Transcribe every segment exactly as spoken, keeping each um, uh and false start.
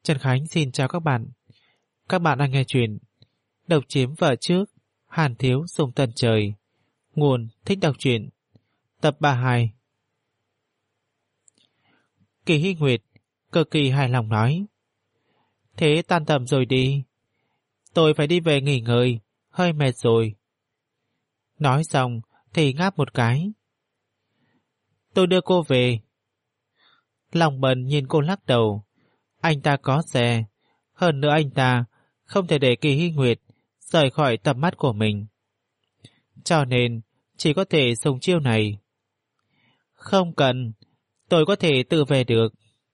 Trần Khánh xin chào các bạn. Các bạn đang nghe chuyện Độc chiếm vợ trước, Hàn thiếu sông tận trời. Nguồn Thích đọc truyện. Tập ba mươi hai. Kỳ Hy Nguyệt cực kỳ hài lòng nói: Thế tan tầm rồi đi, tôi phải đi về nghỉ ngơi, hơi mệt rồi. Nói xong thì ngáp một cái. Tôi đưa cô về. Lòng bần nhìn cô lắc đầu. Anh ta có xe, hơn nữa anh ta không thể để Kỳ Hy Nguyệt rời khỏi tầm mắt của mình, cho nên chỉ có thể dùng chiêu này. Không cần, tôi có thể tự về được.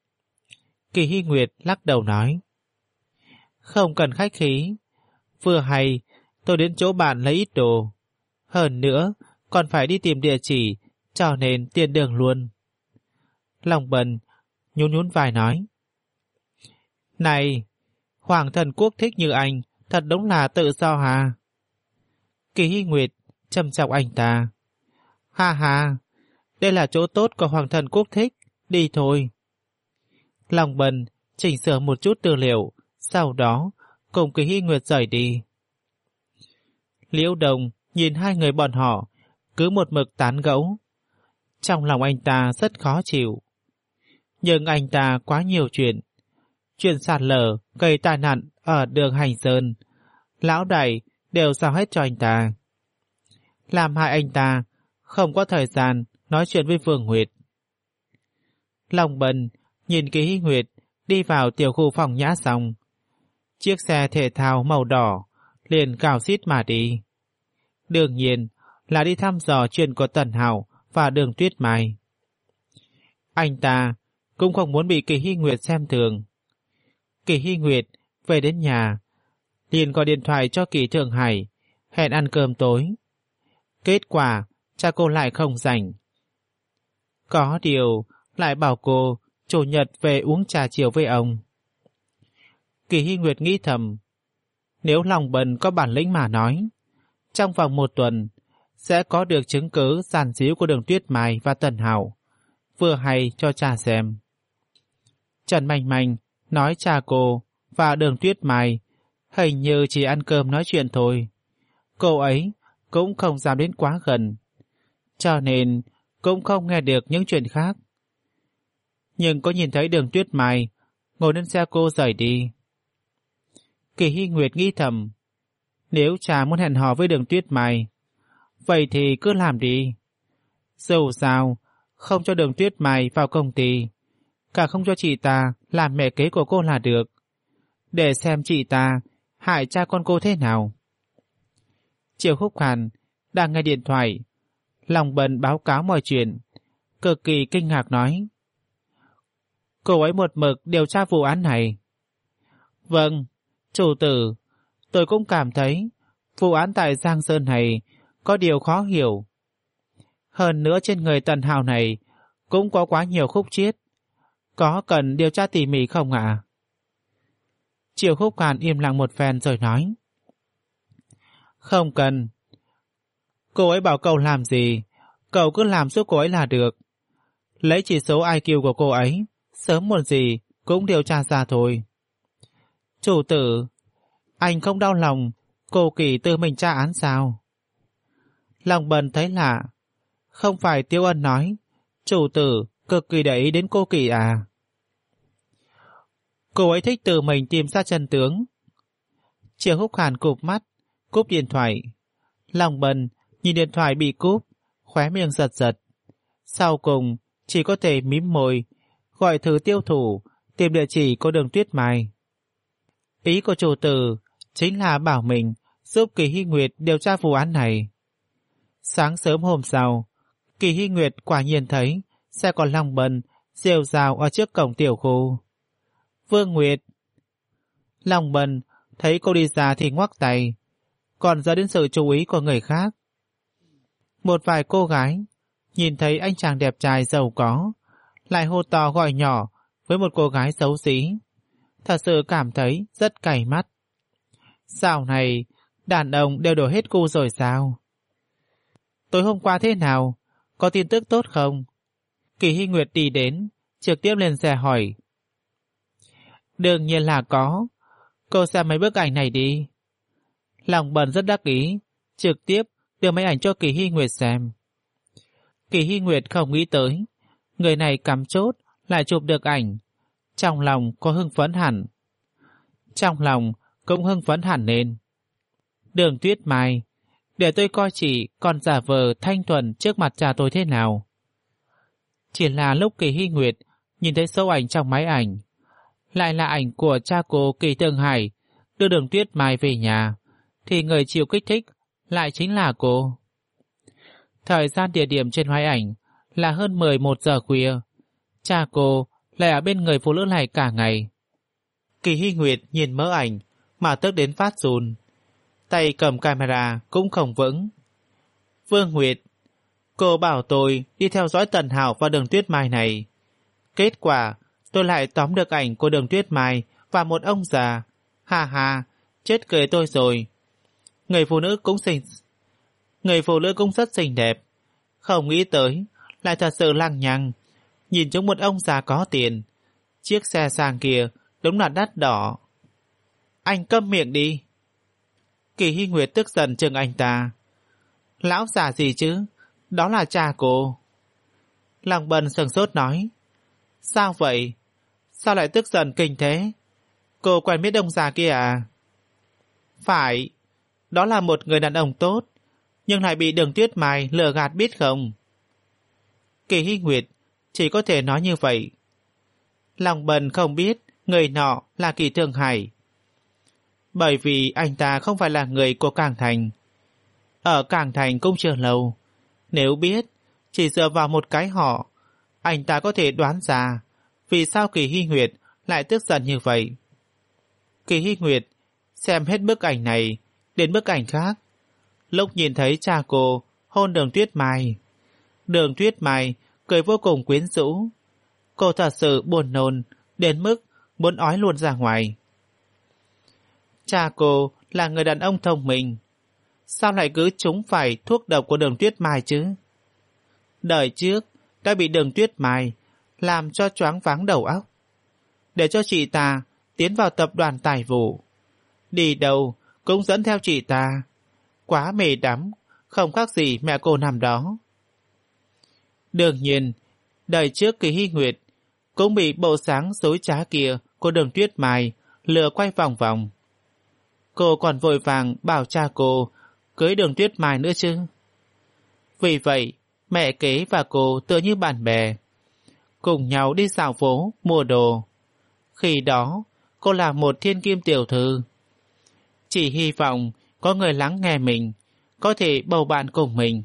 Kỳ Hy Nguyệt lắc đầu nói: Không cần khách khí, vừa hay tôi đến chỗ bạn lấy ít đồ, hơn nữa còn phải đi tìm địa chỉ, cho nên tiền đường luôn. Lòng bần nhún nhún vai nói: Này, hoàng thần quốc thích như anh thật đúng là tự do hà. Kỳ Hy Nguyệt châm chọc anh ta: Ha ha, đây là chỗ tốt của hoàng thần quốc thích, đi thôi. Lòng bần chỉnh sửa một chút tư liệu, sau đó cùng Kỳ Hy Nguyệt rời đi. Liễu Đồng nhìn hai người bọn họ cứ một mực tán gẫu, trong lòng anh ta rất khó chịu. Nhưng anh ta quá nhiều chuyện. Chuyện sạt lở gây tai nạn ở đường Hành Sơn, lão đại đều giao hết cho anh ta, làm hại anh ta không có thời gian nói chuyện với Vương Nguyệt. Lòng bần nhìn Kỳ Hy Nguyệt đi vào tiểu khu phòng nhã xong, chiếc xe thể thao màu đỏ liền cào xít mà đi. Đương nhiên là đi thăm dò chuyện của Tần Hạo và Đường Tuyết Mai. Anh ta cũng không muốn bị Kỳ Hy Nguyệt xem thường. Kỳ Hy Nguyệt về đến nhà liền gọi điện thoại cho Kỳ Thượng Hải hẹn ăn cơm tối. Kết quả cha cô lại không rảnh, có điều lại bảo cô chủ nhật về uống trà chiều với ông. Kỳ Hy Nguyệt nghĩ thầm, nếu lòng bần có bản lĩnh mà nói, trong vòng một tuần sẽ có được chứng cứ giàn díu của Đường Tuyết Mai và Tần Hạo, vừa hay cho cha xem. Trần Manh Manh nói cha cô và Đường Tuyết Mai hình như chỉ ăn cơm nói chuyện thôi, cô ấy cũng không dám đến quá gần, cho nên cũng không nghe được những chuyện khác. Nhưng có nhìn thấy Đường Tuyết Mai ngồi lên xe cô rời đi. Kỳ Hy Nguyệt nghĩ thầm, nếu cha muốn hẹn hò với Đường Tuyết Mai, vậy thì cứ làm đi. Dù sao không cho Đường Tuyết Mai vào công ty, cả không cho chị ta làm mẹ kế của cô là được, để xem chị ta hại cha con cô thế nào. Triệu Khúc Hàn đang nghe điện thoại, lòng bần báo cáo mọi chuyện, cực kỳ kinh ngạc nói: Cô ấy một mực điều tra vụ án này. Vâng, chủ tử, tôi cũng cảm thấy vụ án tại Giang Sơn này có điều khó hiểu. Hơn nữa trên người Tần Hạo này cũng có quá nhiều khúc chiết, có cần điều tra tỉ mỉ không ạ? À? Triệu Khúc Hàn im lặng một phen rồi nói: Không cần. Cô ấy bảo cậu làm gì, cậu cứ làm giúp cô ấy là được. Lấy chỉ số i kiu của cô ấy, sớm muộn gì cũng điều tra ra thôi. Chủ tử, anh không đau lòng cô Kỳ tự mình tra án sao? Lòng bần thấy lạ, không phải Tiêu Ân nói chủ tử cực kỳ để ý đến cô Kỳ à? Cô ấy thích tự mình tìm ra chân tướng. Triệu Húc Hàn cụp mắt, cúp điện thoại. Lòng bần nhìn điện thoại bị cúp, khóe miệng giật giật. Sau cùng chỉ có thể mím môi, gọi thử tiêu thủ tìm địa chỉ của Đường Tuyết Mai. Ý của chủ tử chính là bảo mình giúp Kỳ Hy Nguyệt điều tra vụ án này. Sáng sớm hôm sau, Kỳ Hy Nguyệt quả nhiên thấy xe còn Long Bần rêu rào ở trước cổng tiểu khu. Vương Nguyệt. Long Bần thấy cô đi ra thì ngoắc tay, còn dẫn đến sự chú ý của người khác. Một vài cô gái nhìn thấy anh chàng đẹp trai giàu có, lại hô to gọi nhỏ với một cô gái xấu xí, thật sự cảm thấy rất cay mắt. Dạo này đàn ông đều đổi hết gu rồi sao? Tối hôm qua thế nào? Có tin tức tốt không? Kỳ Hy Nguyệt đi đến, trực tiếp lên xe hỏi. Đương nhiên là có. Cô xem mấy bức ảnh này đi. Lòng Bần rất đắc ý, trực tiếp đưa mấy ảnh cho Kỳ Hy Nguyệt xem. Kỳ Hy Nguyệt không nghĩ tới, người này cắm chốt lại chụp được ảnh. Trong lòng có hưng phấn hẳn. Trong lòng cũng hưng phấn hẳn lên. Đường Tuyết Mai, để tôi coi chị còn giả vờ thanh thuần trước mặt cha tôi thế nào. Chỉ là lúc Kỳ Hy Nguyệt nhìn thấy số ảnh trong máy ảnh, lại là ảnh của cha cô Kỳ Tương Hải đưa Đường Tuyết Mai về nhà, thì người chịu kích thích lại chính là cô. Thời gian địa điểm trên máy ảnh là hơn mười một giờ khuya. Cha cô lại ở bên người phụ nữ này cả ngày. Kỳ Hy Nguyệt nhìn mớ ảnh mà tức đến phát run, tay cầm camera cũng không vững. Vương Nguyệt, cô bảo tôi đi theo dõi Tần Hảo và Đường Tuyết Mai này. Kết quả tôi lại tóm được ảnh của Đường Tuyết Mai và một ông già. Hà hà, chết cười tôi rồi. Người phụ nữ cũng xinh, người phụ nữ cũng rất xinh đẹp. Không nghĩ tới lại thật sự lăng nhăng, nhìn giống một ông già có tiền. Chiếc xe sang kia đúng là đắt đỏ. Anh câm miệng đi. Kỳ Hy Nguyệt tức giận chừng anh ta. Lão già gì chứ, đó là cha cô. Lòng Bần sừng sốt nói. Sao vậy? Sao lại tức giận kinh thế? Cô quen biết ông già kia à? Phải, đó là một người đàn ông tốt, nhưng lại bị Đường Tuyết Mai lừa gạt biết không? Kỳ Hy Nguyệt chỉ có thể nói như vậy. Lòng Bần không biết người nọ là Kỳ Thương Hải, bởi vì anh ta không phải là người của Cảng Thành. Ở Cảng Thành cũng chưa lâu, nếu biết chỉ dựa vào một cái họ, anh ta có thể đoán ra vì sao Kỳ Hy Nguyệt lại tức giận như vậy. Kỳ Hy Nguyệt xem hết bức ảnh này đến bức ảnh khác. Lúc nhìn thấy cha cô hôn Đường Tuyết Mai, Đường Tuyết Mai cười vô cùng quyến rũ. Cô thật sự buồn nôn đến mức muốn ói luôn ra ngoài. Cha cô là người đàn ông thông minh, sao lại cứ trúng phải thuốc độc của Đường Tuyết Mai chứ? Đời trước đã bị Đường Tuyết Mai làm cho choáng váng đầu óc, để cho chị ta tiến vào tập đoàn tài vụ. Đi đâu cũng dẫn theo chị ta, quá mê đắm, không khác gì mẹ cô năm đó. Đương nhiên, đời trước Kỳ Hy Nguyệt cũng bị bộ sáng dối trá kia của Đường Tuyết Mai lừa quay vòng vòng. Cô còn vội vàng bảo cha cô cưới Đường Tuyết Mai nữa chứ. Vì vậy, mẹ kế và cô tựa như bạn bè, cùng nhau đi dạo phố mua đồ. Khi đó, cô là một thiên kim tiểu thư, chỉ hy vọng có người lắng nghe mình, có thể bầu bạn cùng mình.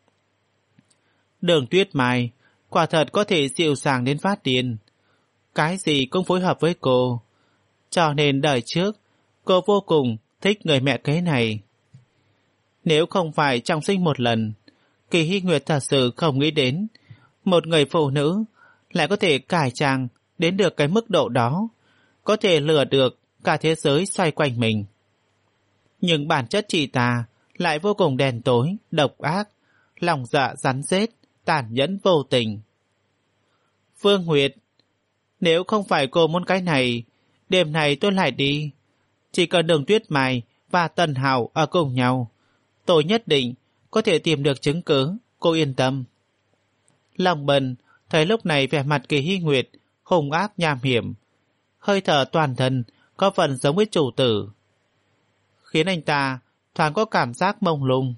Đường Tuyết Mai quả thật có thể dịu dàng đến phát điên, cái gì cũng phối hợp với cô, cho nên đời trước cô vô cùng thích người mẹ kế này. Nếu không phải trong sinh một lần, Kỳ Hy Nguyệt thật sự không nghĩ đến một người phụ nữ lại có thể cải trang đến được cái mức độ đó, có thể lừa được cả thế giới xoay quanh mình. Nhưng bản chất chị ta lại vô cùng đen tối, độc ác, lòng dạ rắn rết, tàn nhẫn vô tình. Phương Nguyệt, nếu không phải cô muốn cái này, đêm này tôi lại đi. Chỉ cần Đường Tuyết Mai và Tần Hảo ở cùng nhau, tôi nhất định có thể tìm được chứng cứ, cô yên tâm. Lòng Bần thấy lúc này vẻ mặt Kỳ Hy Nguyệt hung ác nham hiểm, hơi thở toàn thân có phần giống với chủ tử, khiến anh ta thoáng có cảm giác mông lung.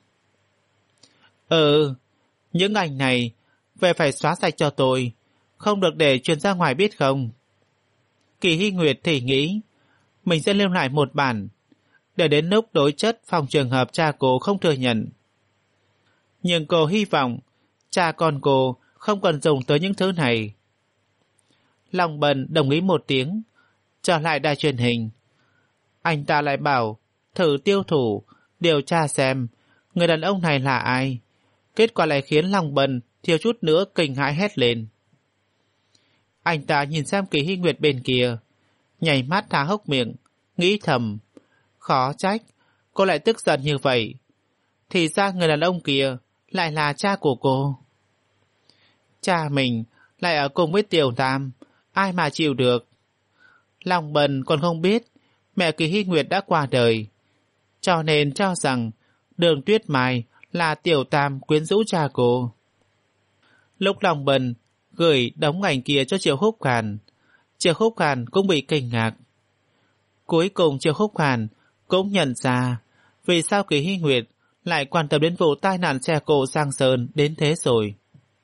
Ừ, những ảnh này về phải xóa sạch cho tôi, không được để truyền ra ngoài biết không? Kỳ Hy Nguyệt thì nghĩ mình sẽ lưu lại một bản, để đến lúc đối chất phòng trường hợp cha cô không thừa nhận. Nhưng cô hy vọng cha con cô không cần dùng tới những thứ này. Long Bần đồng ý một tiếng, trở lại đài truyền hình. Anh ta lại bảo thử tiêu thủ, điều tra xem người đàn ông này là ai. Kết quả lại khiến Long Bần thiếu chút nữa kinh hãi hét lên. Anh ta nhìn xem Kỳ Hy Nguyệt bên kia, nhảy mắt há hốc miệng, nghĩ thầm, khó trách cô lại tức giận như vậy. Thì ra người đàn ông kia lại là cha của cô. Cha mình lại ở cùng với Tiểu Tam, ai mà chịu được. Lòng Bần còn không biết mẹ Kỳ Hy Nguyệt đã qua đời, cho nên cho rằng Đường Tuyết Mai là tiểu tam quyến rũ cha cô. Lúc Lòng Bần gửi đống ảnh kia cho Triệu Húc Hàn, Triệu Húc Hàn cũng bị kinh ngạc. Cuối cùng Triệu Húc Hàn cũng nhận ra vì sao Kỳ Hy Nguyệt lại quan tâm đến vụ tai nạn xe cộ Giang Sơn đến thế rồi.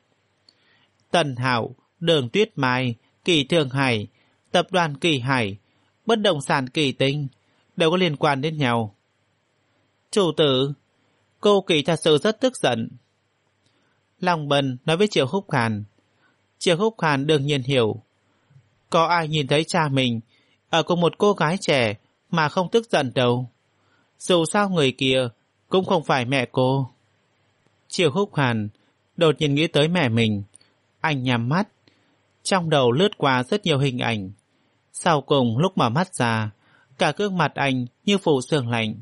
Tần Hạo, Đường Tuyết Mai, Kỳ Thương Hải, tập đoàn Kỳ Hải, bất động sản Kỳ Tinh đều có liên quan đến nhau. Chủ tử, cô Kỳ thật sự rất tức giận. Lòng Bần nói với Triệu Húc Hàn. Triệu Húc Hàn đương nhiên hiểu. Có ai nhìn thấy cha mình ở cùng một cô gái trẻ mà không tức giận đâu. Dù sao người kia cũng không phải mẹ cô. Triệu Húc Hàn đột nhiên nghĩ tới mẹ mình. Anh nhắm mắt, trong đầu lướt qua rất nhiều hình ảnh. Sau cùng lúc mở mắt ra, cả gương mặt anh như phủ sương lạnh.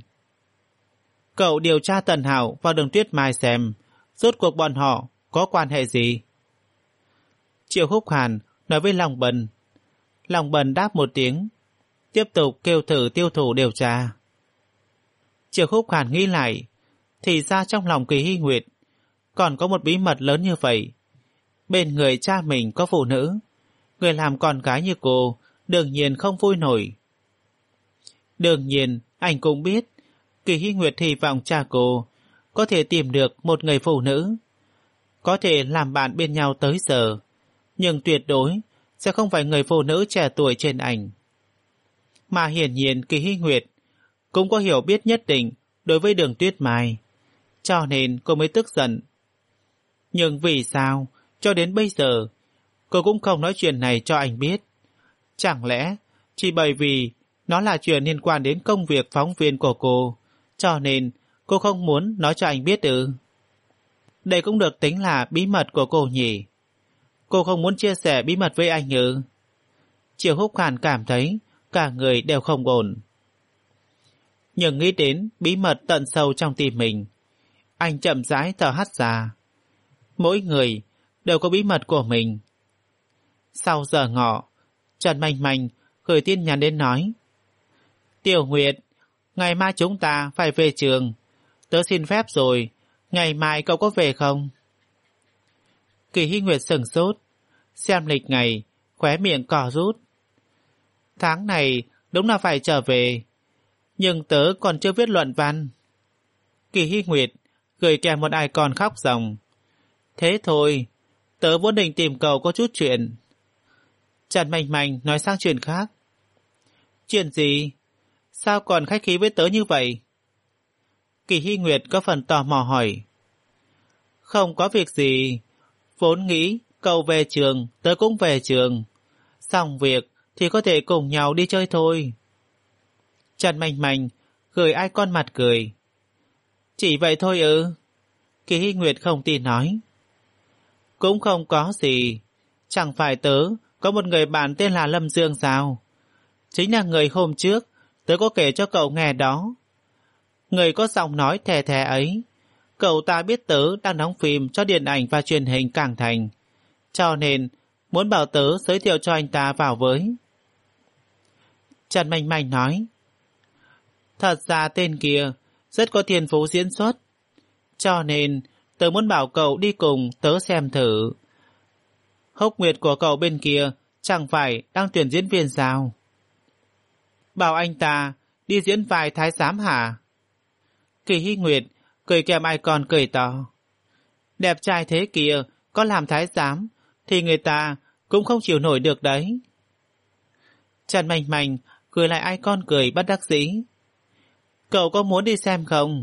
Cậu điều tra Tần Hạo và Đường Tuyết Mai xem rốt cuộc bọn họ có quan hệ gì. Triệu Húc Hàn nói với Long Bần. Long Bần đáp một tiếng, tiếp tục kêu thử tiêu thủ điều tra. Triệu Húc Hàn nghĩ lại, thì ra trong lòng Kỳ Hy Nguyệt còn có một bí mật lớn như vậy. Bên người cha mình có phụ nữ, người làm con gái như cô đương nhiên không vui nổi. Đương nhiên anh cũng biết Kỳ Hy Nguyệt hy vọng cha cô có thể tìm được một người phụ nữ, có thể làm bạn bên nhau tới giờ, nhưng tuyệt đối sẽ không phải người phụ nữ trẻ tuổi trên ảnh. Mà hiển nhiên Kỳ Hy Nguyệt cũng có hiểu biết nhất định đối với Đường Tuyết Mai, cho nên cô mới tức giận. Nhưng vì sao cho đến bây giờ cô cũng không nói chuyện này cho anh biết? Chẳng lẽ chỉ bởi vì nó là chuyện liên quan đến công việc phóng viên của cô, cho nên cô không muốn nói cho anh biết ư? Đây cũng được tính là bí mật của cô nhỉ? Cô không muốn chia sẻ bí mật với anh ư? Triệu Húc Hàn cảm thấy cả người đều không ổn. Nhưng nghĩ đến bí mật tận sâu trong tim mình, anh chậm rãi thở hắt ra. Mỗi người đều có bí mật của mình. Sau giờ ngọ, Trần Manh Manh gửi tin nhắn đến nói: Tiểu Nguyệt, ngày mai chúng ta phải về trường. Tớ xin phép rồi, ngày mai cậu có về không? Kỳ Hy Nguyệt sửng sốt, xem lịch ngày, khóe miệng cò rút. Tháng này đúng là phải trở về, nhưng tớ còn chưa viết luận văn. Kỳ Hy Nguyệt gửi kèm một icon khóc ròng. Thế thôi, tớ vốn định tìm cậu có chút chuyện. Trần Manh Manh nói sang chuyện khác. Chuyện gì? Sao còn khách khí với tớ như vậy? Kỳ Hy Nguyệt có phần tò mò hỏi. Không có việc gì, vốn nghĩ cậu về trường, tớ cũng về trường. Xong việc thì có thể cùng nhau đi chơi thôi. Trần Manh Manh gửi icon mặt cười. Chỉ vậy thôi ư? Kỳ Hy Nguyệt không tin nói. Cũng không có gì, chẳng phải tớ có một người bạn tên là Lâm Dương sao? Chính là người hôm trước tớ có kể cho cậu nghe đó. Người có giọng nói thè thè ấy, cậu ta biết tớ đang đóng phim cho điện ảnh và truyền hình Cảng Thành, cho nên muốn bảo tớ giới thiệu cho anh ta vào với. Trần Manh Manh nói. Thật ra tên kia rất có thiên phú diễn xuất, cho nên tớ muốn bảo cậu đi cùng tớ xem thử. Hốc Nguyệt của cậu bên kia chẳng phải đang tuyển diễn viên sao? Bảo anh ta đi diễn vai thái giám hả? Kỳ Hy Nguyệt cười kèm icon cười to. Đẹp trai thế kia, có làm thái giám thì người ta cũng không chịu nổi được đấy. Trần Manh Manh cười lại icon cười bất đắc dĩ. Cậu có muốn đi xem không?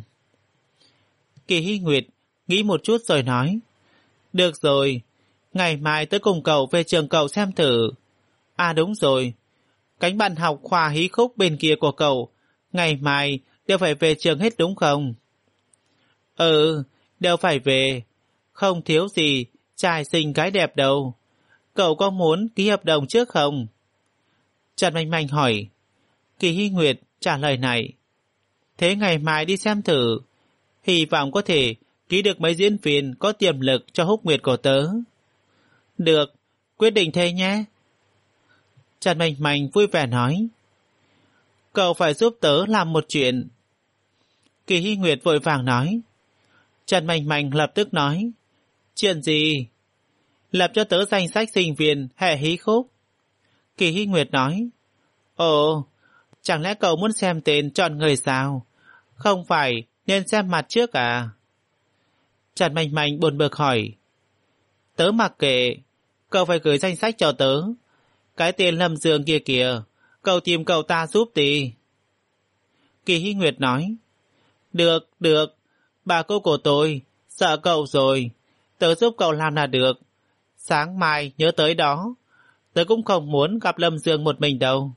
Kỳ Hy Nguyệt nghĩ một chút rồi nói. Được rồi, ngày mai tớ cùng cậu về trường cậu xem thử. À đúng rồi, cánh bạn học khoa hí khúc bên kia của cậu ngày mai đều phải về trường hết đúng không? Ừ, đều phải về, không thiếu gì trai xinh gái đẹp đâu. Cậu có muốn ký hợp đồng trước không? Trần Manh Manh hỏi. Kỳ Hy Nguyệt trả lời này. Thế ngày mai đi xem thử, hy vọng có thể ký được mấy diễn viên có tiềm lực cho Húc Nguyệt của tớ. Được, quyết định thế nhé. Trần Mạnh Mạnh vui vẻ nói, cậu phải giúp tớ làm một chuyện. Kỳ Hy Nguyệt vội vàng nói. Trần Mạnh Mạnh lập tức nói, chuyện gì? Lập cho tớ danh sách sinh viên hệ hí khúc. Kỳ Hy Nguyệt nói, ồ, chẳng lẽ cậu muốn xem tên chọn người sao? Không phải nên xem mặt trước à? Trần Mạnh Mạnh buồn bực hỏi, tớ mặc kệ, cậu phải gửi danh sách cho tớ. Cái tên Lâm Dương kia kìa, cậu tìm cậu ta giúp đi. Kỳ Hy Nguyệt nói, được, được, bà cô của tôi, sợ cậu rồi, tớ giúp cậu làm là được. Sáng mai nhớ tới đó, tớ cũng không muốn gặp Lâm Dương một mình đâu.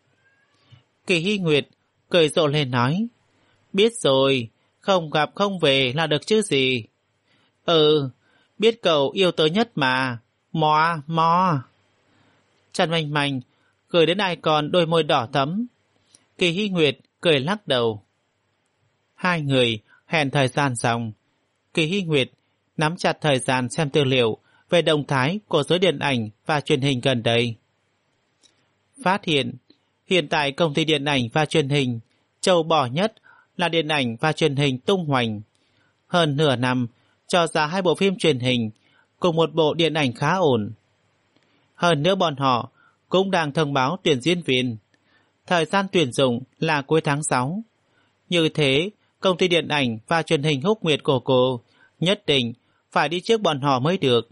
Kỳ Hy Nguyệt cười rộ lên nói, biết rồi, không gặp không về là được chứ gì. Ừ, biết cậu yêu tớ nhất mà, mò, mò. Trần Mạnh Mạnh cười đến ai còn đôi môi đỏ thắm. Kỳ Hy Nguyệt cười lắc đầu. Hai người hẹn thời gian xong. Kỳ Hy Nguyệt nắm chặt thời gian xem tư liệu về động thái của giới điện ảnh và truyền hình gần đây. Phát hiện, hiện tại công ty điện ảnh và truyền hình châu bò nhất là điện ảnh và truyền hình tung hoành. Hơn nửa năm cho ra hai bộ phim truyền hình cùng một bộ điện ảnh khá ổn. Hơn nữa bọn họ cũng đang thông báo tuyển diễn viên. Thời gian tuyển dụng là cuối tháng sáu. Như thế, công ty điện ảnh và truyền hình Húc Nguyệt của cô nhất định phải đi trước bọn họ mới được.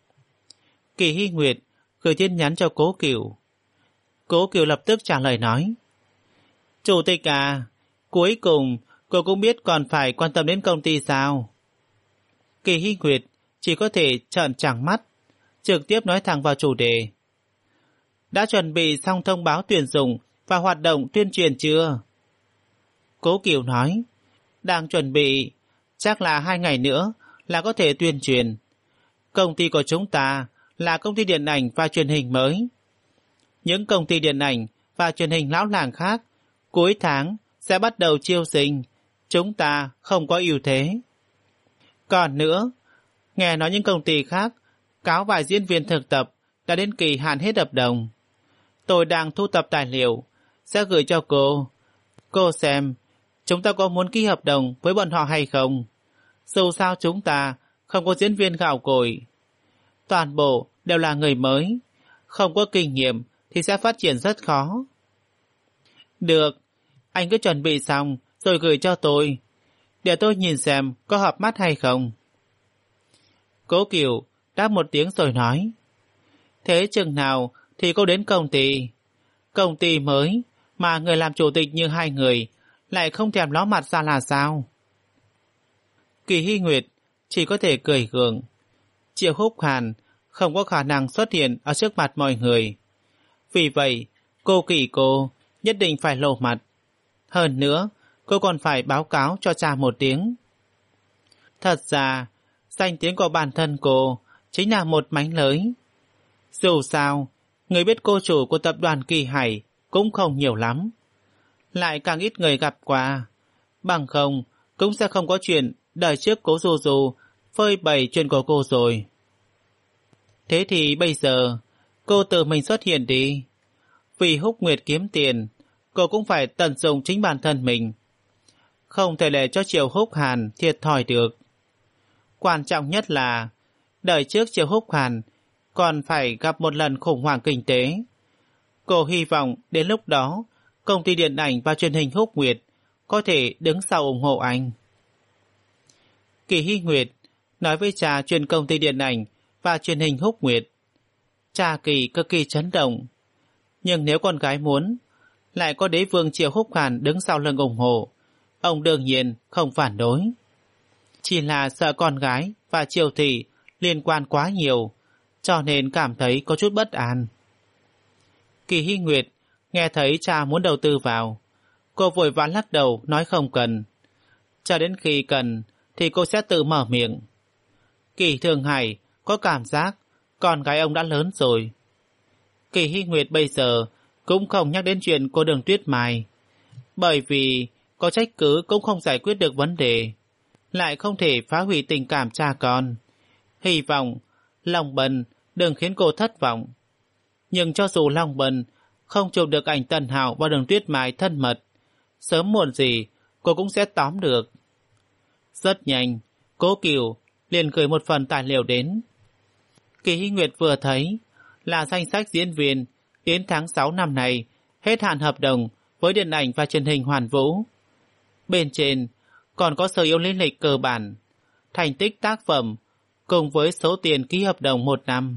Kỳ Hy Nguyệt gửi tin nhắn cho Cố Cửu. Cố Cửu lập tức trả lời nói, Chủ tịch à, cuối cùng cô cũng biết còn phải quan tâm đến công ty sao? Kỳ Hy Nguyệt chỉ có thể trợn trắng mắt, trực tiếp nói thẳng vào chủ đề. Đã chuẩn bị xong thông báo tuyển dụng và hoạt động tuyên truyền chưa? Cố Cửu nói, đang chuẩn bị, chắc là hai ngày nữa là có thể tuyên truyền. Công ty của chúng ta là công ty điện ảnh và truyền hình mới. Những công ty điện ảnh và truyền hình lão làng khác cuối tháng sẽ bắt đầu chiêu sinh, chúng ta không có ưu thế. Còn nữa, nghe nói những công ty khác cáo vài diễn viên thực tập đã đến kỳ hạn hết hợp đồng. Tôi đang thu thập tài liệu, sẽ gửi cho cô. Cô xem, chúng ta có muốn ký hợp đồng với bọn họ hay không? Dù sao chúng ta không có diễn viên gạo cội. Toàn bộ đều là người mới, không có kinh nghiệm thì sẽ phát triển rất khó. Được, anh cứ chuẩn bị xong rồi gửi cho tôi, để tôi nhìn xem có hợp mắt hay không. Cố Cửu đáp một tiếng rồi nói, thế chừng nào thì cô đến công ty? Công ty mới mà người làm chủ tịch như hai người lại không thèm ló mặt ra là sao? Kỳ Hy Nguyệt chỉ có thể cười gượng. Triệu Húc Hàn không có khả năng xuất hiện ở trước mặt mọi người. Vì vậy, cô Kỳ cô nhất định phải lộ mặt. Hơn nữa, cô còn phải báo cáo cho cha một tiếng. Thật ra, danh tiếng của bản thân cô chính là một mánh lới. Dù sao, người biết cô chủ của tập đoàn Kỳ Hải cũng không nhiều lắm. Lại càng ít người gặp qua. Bằng không, cũng sẽ không có chuyện đời trước Cố Du Du phơi bày chuyện của cô rồi. Thế thì bây giờ, cô tự mình xuất hiện đi. Vì Húc Nguyệt kiếm tiền, cô cũng phải tận dụng chính bản thân mình. Không thể để cho Triệu Húc Hàn thiệt thòi được. Quan trọng nhất là, đời trước Triệu Húc Hàn còn phải gặp một lần khủng hoảng kinh tế. Cô hy vọng đến lúc đó, công ty điện ảnh và truyền hình Húc Nguyệt có thể đứng sau ủng hộ anh. Kỳ Hy Nguyệt nói với cha chuyện công ty điện ảnh và truyền hình Húc Nguyệt. Cha Kỳ cực kỳ chấn động. Nhưng nếu con gái muốn, lại có đế vương Triệu Húc Hàn đứng sau lưng ủng hộ, ông đương nhiên không phản đối. Chỉ là sợ con gái và Triệu Thị liên quan quá nhiều, cho nên cảm thấy có chút bất an. Kỳ Hy Nguyệt nghe thấy cha muốn đầu tư vào, cô vội vã lắc đầu nói không cần. Cho đến khi cần thì cô sẽ tự mở miệng. Kỳ Thường Hải có cảm giác con gái ông đã lớn rồi. Kỳ Hy Nguyệt bây giờ cũng không nhắc đến chuyện cô Đường Tuyết Mai, bởi vì có trách cứ cũng không giải quyết được vấn đề, lại không thể phá hủy tình cảm cha con. Hy vọng Long Bân đừng khiến cô thất vọng. Nhưng cho dù Long Bân không chụp được ảnh Tần Hạo và Đường Tuyết Mai thân mật, sớm muộn gì cô cũng sẽ tóm được. Rất nhanh, Cố Cửu liền gửi một phần tài liệu đến. Kỳ Hy Nguyệt vừa thấy là danh sách diễn viên đến tháng sáu năm nay hết hạn hợp đồng với điện ảnh và truyền hình Hoàn Vũ. Bên trên còn có sở yếu lý lịch cơ bản, thành tích tác phẩm cùng với số tiền ký hợp đồng một năm.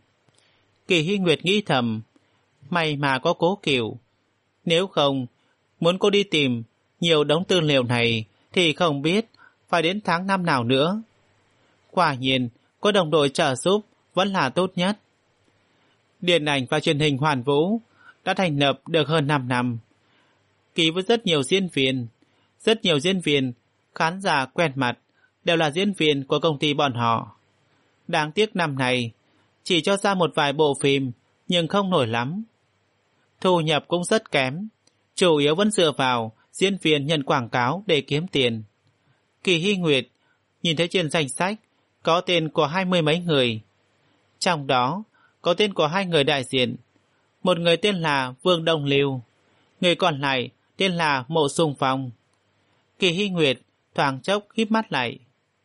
Kỳ Hy Nguyệt nghĩ thầm, may mà có Cố Cửu, nếu không muốn cô đi tìm nhiều đống tư liệu này thì không biết phải đến tháng năm nào nữa. Quả nhiên có đồng đội trợ giúp vẫn là tốt nhất. Điện ảnh và truyền hình Hoàn Vũ đã thành lập được hơn năm năm, ký với rất nhiều diễn viên. Rất nhiều diễn viên, khán giả quen mặt đều là diễn viên của công ty bọn họ. Đáng tiếc năm này chỉ cho ra một vài bộ phim nhưng không nổi lắm. Thu nhập cũng rất kém, chủ yếu vẫn dựa vào diễn viên nhận quảng cáo để kiếm tiền. Kỳ Hy Nguyệt nhìn thấy trên danh sách có tên của hai mươi mấy người. Trong đó có tên của hai người đại diện. Một người tên là Vương Đông Lưu, người còn lại tên là Mộ Sung Phong. Kỳ Hy Nguyệt thoáng chốc híp mắt lại.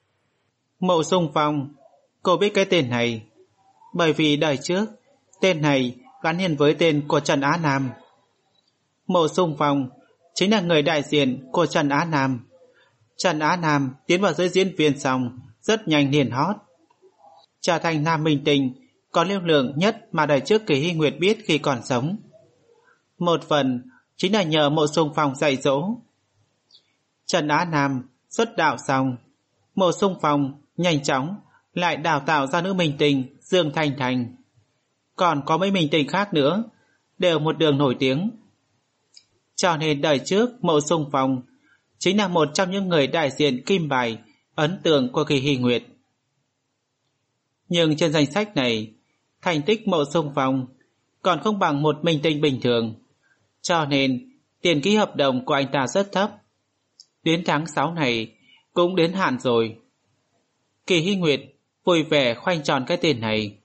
Mộ Sung Phong, cô biết cái tên này, bởi vì đời trước tên này gắn liền với tên của Trần Á Nam. Mộ Sung Phong chính là người đại diện của Trần Á Nam. Trần Á Nam tiến vào giới diễn viên xong rất nhanh liền hot, trở thành nam minh tinh có lưu lượng nhất mà đời trước Kỳ Hy Nguyệt biết khi còn sống. Một phần chính là nhờ Mộ Sung Phong dạy dỗ. Trần Á Nam xuất đạo xong, Mộ Sung Phong nhanh chóng lại đào tạo ra nữ minh tinh Dương Thanh Thành. Còn có mấy minh tinh khác nữa đều một đường nổi tiếng. Cho nên đời trước Mộ Sung Phong chính là một trong những người đại diện kim bài ấn tượng của Kỳ Hy Nguyệt. Nhưng trên danh sách này, thành tích Mộ Sung Phong còn không bằng một minh tinh bình thường, cho nên tiền ký hợp đồng của anh ta rất thấp. Đến tháng sáu này cũng đến hạn rồi. Kỳ Hy Nguyệt vui vẻ khoanh tròn cái tên này.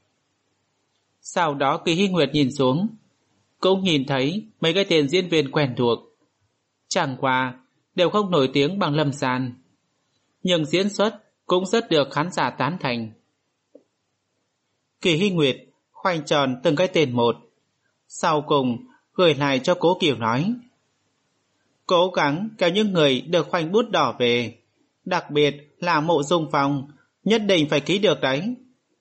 Sau đó Kỳ Hy Nguyệt nhìn xuống, cũng nhìn thấy mấy cái tên diễn viên quen thuộc. Chẳng qua đều không nổi tiếng bằng Lâm San, nhưng diễn xuất cũng rất được khán giả tán thành. Kỳ Hy Nguyệt khoanh tròn từng cái tên một, sau cùng gửi lại cho Cố Cửu nói: cố gắng kéo những người được khoanh bút đỏ về, đặc biệt là Mộ Sung Phong, nhất định phải ký được đấy.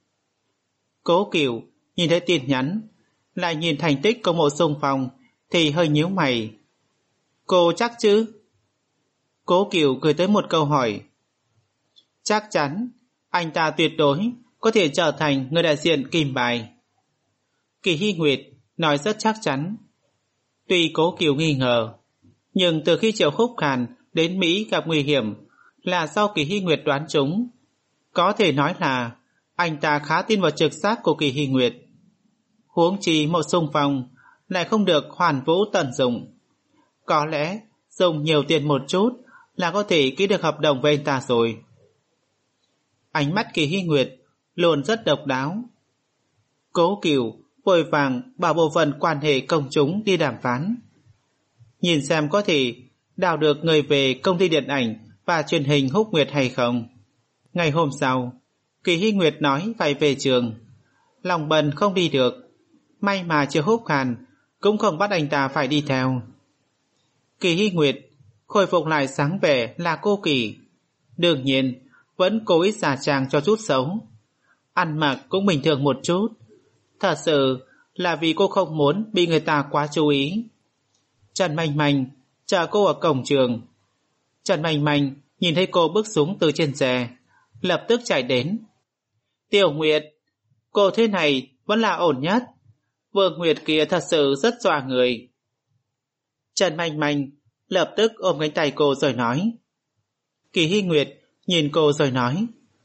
Cố Cửu nhìn thấy tin nhắn, lại nhìn thành tích của Mộ Sung Phong thì hơi nhíu mày. Cô chắc chứ? Cố Cửu gửi tới một câu hỏi. Chắc chắn, anh ta tuyệt đối có thể trở thành người đại diện kim bài. Kỳ Hy Nguyệt nói rất chắc chắn. Tuy Cố Cửu nghi ngờ, nhưng từ khi Triệu Khúc Hàn đến Mỹ gặp nguy hiểm là do Kỳ Hy Nguyệt đoán trúng. Có thể nói là anh ta khá tin vào trực giác của Kỳ Hy Nguyệt. Huống chi Mộ Sung Phong lại không được Hoàn Vũ tận dụng. Có lẽ dùng nhiều tiền một chút là có thể ký được hợp đồng với anh ta rồi. Ánh mắt Kỳ Hy Nguyệt luôn rất độc đáo. Cố Cửu vội vàng bảo bộ phận quan hệ công chúng đi đàm phán, nhìn xem có thể đào được người về công ty điện ảnh và truyền hình Húc Nguyệt hay không. Ngày hôm sau, Kỳ Hy Nguyệt nói phải về trường. Lòng bần không đi được, may mà Triệu Húc Hàn cũng không bắt anh ta phải đi theo. Kỳ Hy Nguyệt khôi phục lại sáng vẻ là cô Kỳ, đương nhiên vẫn cố ý giả trang cho chút xấu, ăn mặc cũng bình thường một chút. Thật sự là vì cô không muốn bị người ta quá chú ý. Trần Manh Manh chờ cô ở cổng trường. Trần Manh Manh nhìn thấy cô bước xuống từ trên xe, lập tức chạy đến. Tiểu Nguyệt, cô thế này vẫn là ổn nhất. Vương Nguyệt kia thật sự rất dọa người. Trần Manh Manh lập tức ôm cánh tay cô rồi nói. Kỳ Hy Nguyệt nhìn cô rồi nói: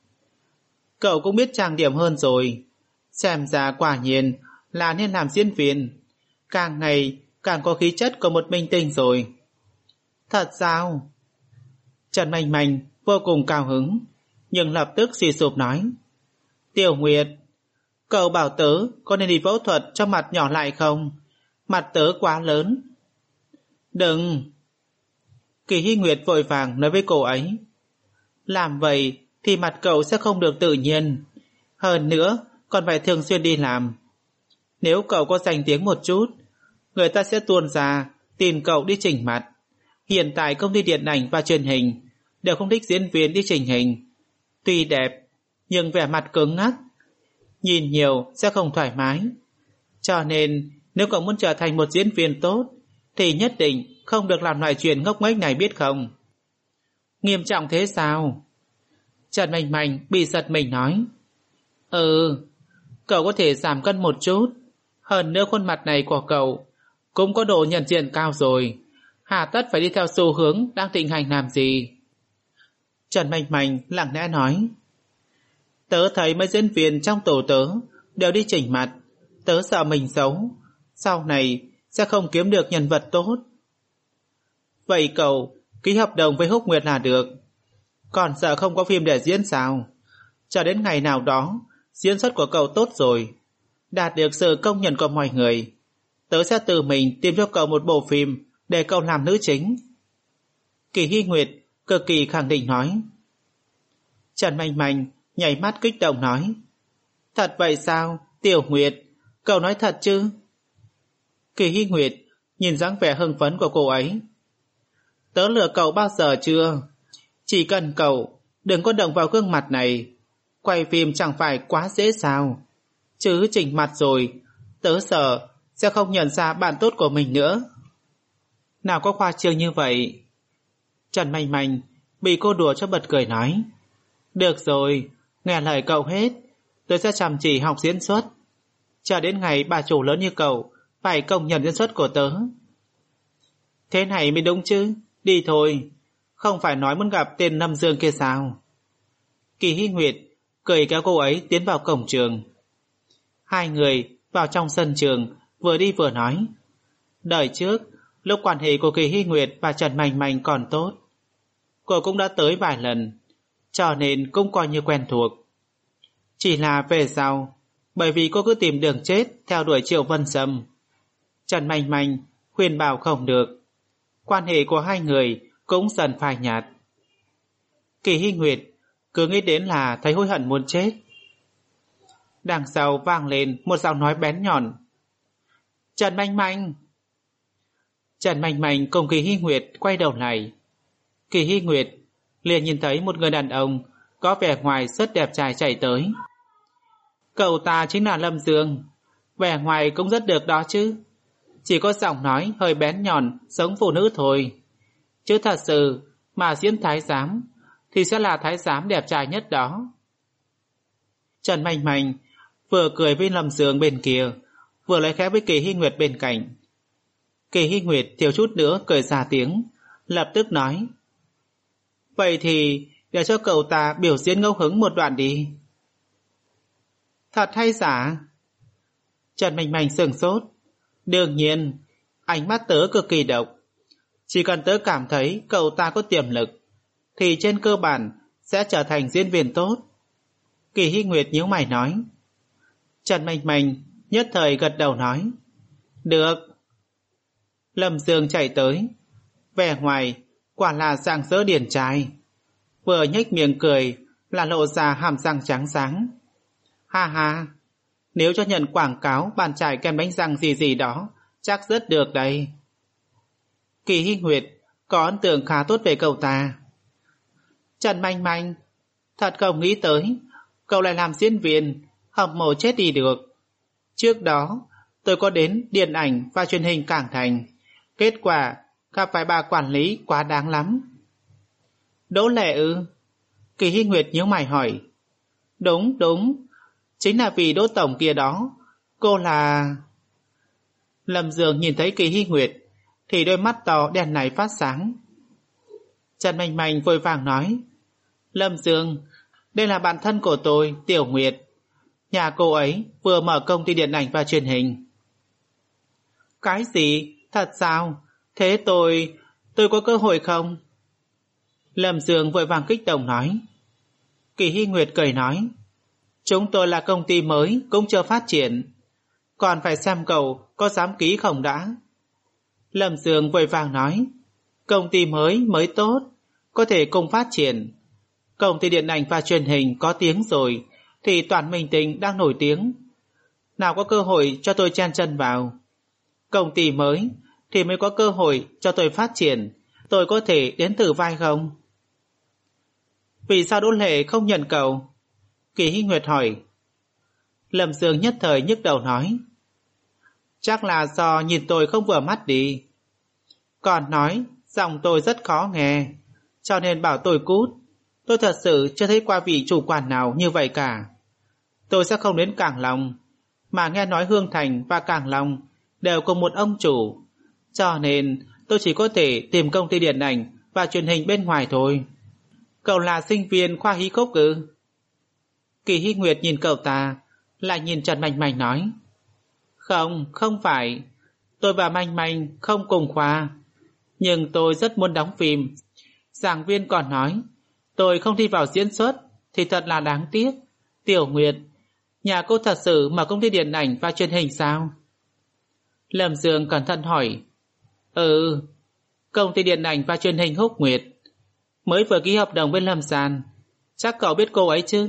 cậu cũng biết trang điểm hơn rồi, xem ra quả nhiên là nên làm diễn viên, càng ngày càng có khí chất của một minh tinh rồi. Thật sao? Trần Manh Manh vô cùng cao hứng, nhưng lập tức suy sụp nói: Tiểu Nguyệt, cậu bảo tớ có nên đi phẫu thuật cho mặt nhỏ lại không? Mặt tớ quá lớn. Đừng! Kỳ Hy Nguyệt vội vàng nói với cô ấy. Làm vậy thì mặt cậu sẽ không được tự nhiên. Hơn nữa còn phải thường xuyên đi làm. Nếu cậu có danh tiếng một chút, người ta sẽ tuôn ra tìm cậu đi chỉnh mặt. Hiện tại công ty điện ảnh và truyền hình đều không thích diễn viên đi chỉnh hình. Tuy đẹp nhưng vẻ mặt cứng ngắc, nhìn nhiều sẽ không thoải mái. Cho nên nếu cậu muốn trở thành một diễn viên tốt thì nhất định không được làm loại chuyện ngốc nghếch này, biết không? Nghiêm trọng thế sao? Trần Mạnh Mạnh bị giật mình nói. Ừ, cậu có thể giảm cân một chút. Hơn nữa khuôn mặt này của cậu cũng có độ nhận diện cao rồi, hà tất phải đi theo xu hướng đang thịnh hành làm gì? Trần Mạnh Mạnh lặng lẽ nói. Tớ thấy mấy diễn viên trong tổ tớ đều đi chỉnh mặt. Tớ sợ mình xấu, sau này sẽ không kiếm được nhân vật tốt. Vậy cậu ký hợp đồng với Húc Nguyệt là được. Còn sợ không có phim để diễn sao? Cho đến ngày nào đó diễn xuất của cậu tốt rồi, đạt được sự công nhận của mọi người, tớ sẽ tự mình tìm cho cậu một bộ phim để cậu làm nữ chính. Kỳ Hy Nguyệt cực kỳ khẳng định nói. Trần Mạnh Mạnh nhảy mắt kích động nói. Thật vậy sao, Tiểu Nguyệt? Cậu nói thật chứ? Kỳ Hy Nguyệt nhìn dáng vẻ hưng phấn của cô ấy. Tớ lừa cậu bao giờ chưa? Chỉ cần cậu đừng có động vào gương mặt này, quay phim chẳng phải quá dễ sao? Chứ chỉnh mặt rồi, tớ sợ sẽ không nhận ra bạn tốt của mình nữa. Nào có khoa trương như vậy? Trần Mạnh Mạnh bị cô đùa cho bật cười nói. Được rồi, nghe lời cậu hết. Tôi sẽ chăm chỉ học diễn xuất, chờ đến ngày bà chủ lớn như cậu phải công nhận diễn xuất của tớ. Thế này mới đúng chứ. Đi thôi, không phải nói muốn gặp tên Lâm Dương kia sao? Kỳ Hy Nguyệt cười kéo cô ấy tiến vào cổng trường. Hai người vào trong sân trường, vừa đi vừa nói. Đời trước, lúc quan hệ của Kỳ Hy Nguyệt và Trần Mạnh Mạnh còn tốt, cô cũng đã tới vài lần, cho nên cũng coi như quen thuộc. Chỉ là về sau, bởi vì cô cứ tìm đường chết theo đuổi Triệu Vân Sâm, Trần Mạnh Mạnh khuyên bảo không được, quan hệ của hai người cũng dần phai nhạt. Kỳ Hy Nguyệt cứ nghĩ đến là thấy hối hận muốn chết. Đằng sau vang lên một giọng nói bén nhọn. Trần Mạnh Mạnh! Trần Mạnh Mạnh cùng Kỳ Hy Nguyệt quay đầu lại. Kỳ Hy Nguyệt liền nhìn thấy một người đàn ông có vẻ ngoài rất đẹp trai chạy tới. Cậu ta chính là Lâm Dương, vẻ ngoài cũng rất được đó chứ. Chỉ có giọng nói hơi bén nhọn giống phụ nữ thôi. Chứ thật sự mà diễn thái giám thì sẽ là thái giám đẹp trai nhất đó. Trần Mạnh Mạnh vừa cười với Lâm Dương bên kia, vừa lấy khẽ với Kỳ Hy Nguyệt bên cạnh. Kỳ Hy Nguyệt thiếu chút nữa cười ra tiếng, lập tức nói. Vậy thì để cho cậu ta biểu diễn ngẫu hứng một đoạn đi. Thật hay giả? Trần Mạnh Mạnh sửng sốt. Đương nhiên, ánh mắt tớ cực kỳ độc. Chỉ cần tớ cảm thấy cậu ta có tiềm lực, thì trên cơ bản sẽ trở thành diễn viên tốt. Kỳ Hy Nguyệt nhíu mày nói. Trần Mạnh Mạnh nhất thời gật đầu nói. Được. Lâm Dương chạy tới, vẻ ngoài quả là rạng rỡ điển trai, vừa nhếch miệng cười là lộ ra hàm răng trắng sáng. Ha ha, nếu cho nhận quảng cáo bàn chải kem bánh răng gì gì đó chắc rất được đây. Kỳ Hy Nguyệt có ấn tượng khá tốt về cậu ta. Trần Mạnh Mạnh, thật không nghĩ tới cậu lại làm diễn viên, hầm mồ chết đi được. Trước đó tôi có đến điện ảnh và truyền hình Cảng Thành, kết quả gặp phải bà quản lý quá đáng lắm. Đỗ Lệ ư? Kỳ Hy Nguyệt nhíu mày hỏi. Đúng đúng, chính là vì Đỗ tổng kia đó. Cô là... Lâm Dương nhìn thấy Kỳ Hy Nguyệt thì đôi mắt to đen này phát sáng. Trần Mạnh Mạnh vội vàng nói. Lâm Dương, đây là bạn thân của tôi, Tiểu Nguyệt. Nhà cô ấy vừa mở công ty điện ảnh và truyền hình. Cái gì? Thật sao? Thế tôi... tôi có cơ hội không? Lâm Dương vội vàng kích động nói. Kỳ Hy Nguyệt cười nói. Chúng tôi là công ty mới, cũng chưa phát triển, còn phải xem cậu có dám ký không đã? Lâm Dương vội vàng nói, công ty mới mới tốt, có thể cùng phát triển. Công ty điện ảnh và truyền hình có tiếng rồi, thì toàn Minh Tinh đang nổi tiếng. Nào có cơ hội cho tôi chen chân vào. Công ty mới thì mới có cơ hội cho tôi phát triển. Tôi có thể đến thử vai không? Vì sao Đỗ Lệ không nhận cậu? Kỳ Hy Nguyệt hỏi. Lâm Dương nhất thời nhức đầu nói, chắc là do nhìn tôi không vừa mắt đi. Còn nói giọng tôi rất khó nghe, cho nên bảo tôi cút. Tôi thật sự chưa thấy qua vị chủ quản nào như vậy cả. Tôi sẽ không đến Cảng Long, mà nghe nói Hương Thành và Cảng Long đều cùng một ông chủ, cho nên tôi chỉ có thể tìm công ty điện ảnh và truyền hình bên ngoài thôi. Cậu là sinh viên khoa hí khúc ư? Kỳ Hy Nguyệt nhìn cậu ta, lại nhìn Trần Manh Manh nói, không, không phải. Tôi và Manh Manh không cùng khoa, nhưng tôi rất muốn đóng phim. Giảng viên còn nói, tôi không thi vào diễn xuất thì thật là đáng tiếc. Tiểu Nguyệt, nhà cô thật sự mở công ty điện ảnh và truyền hình sao? Lâm Dương cẩn thận hỏi. Ừ, công ty điện ảnh và truyền hình Húc Nguyệt, mới vừa ký hợp đồng với Lâm San. Chắc cậu biết cô ấy chứ?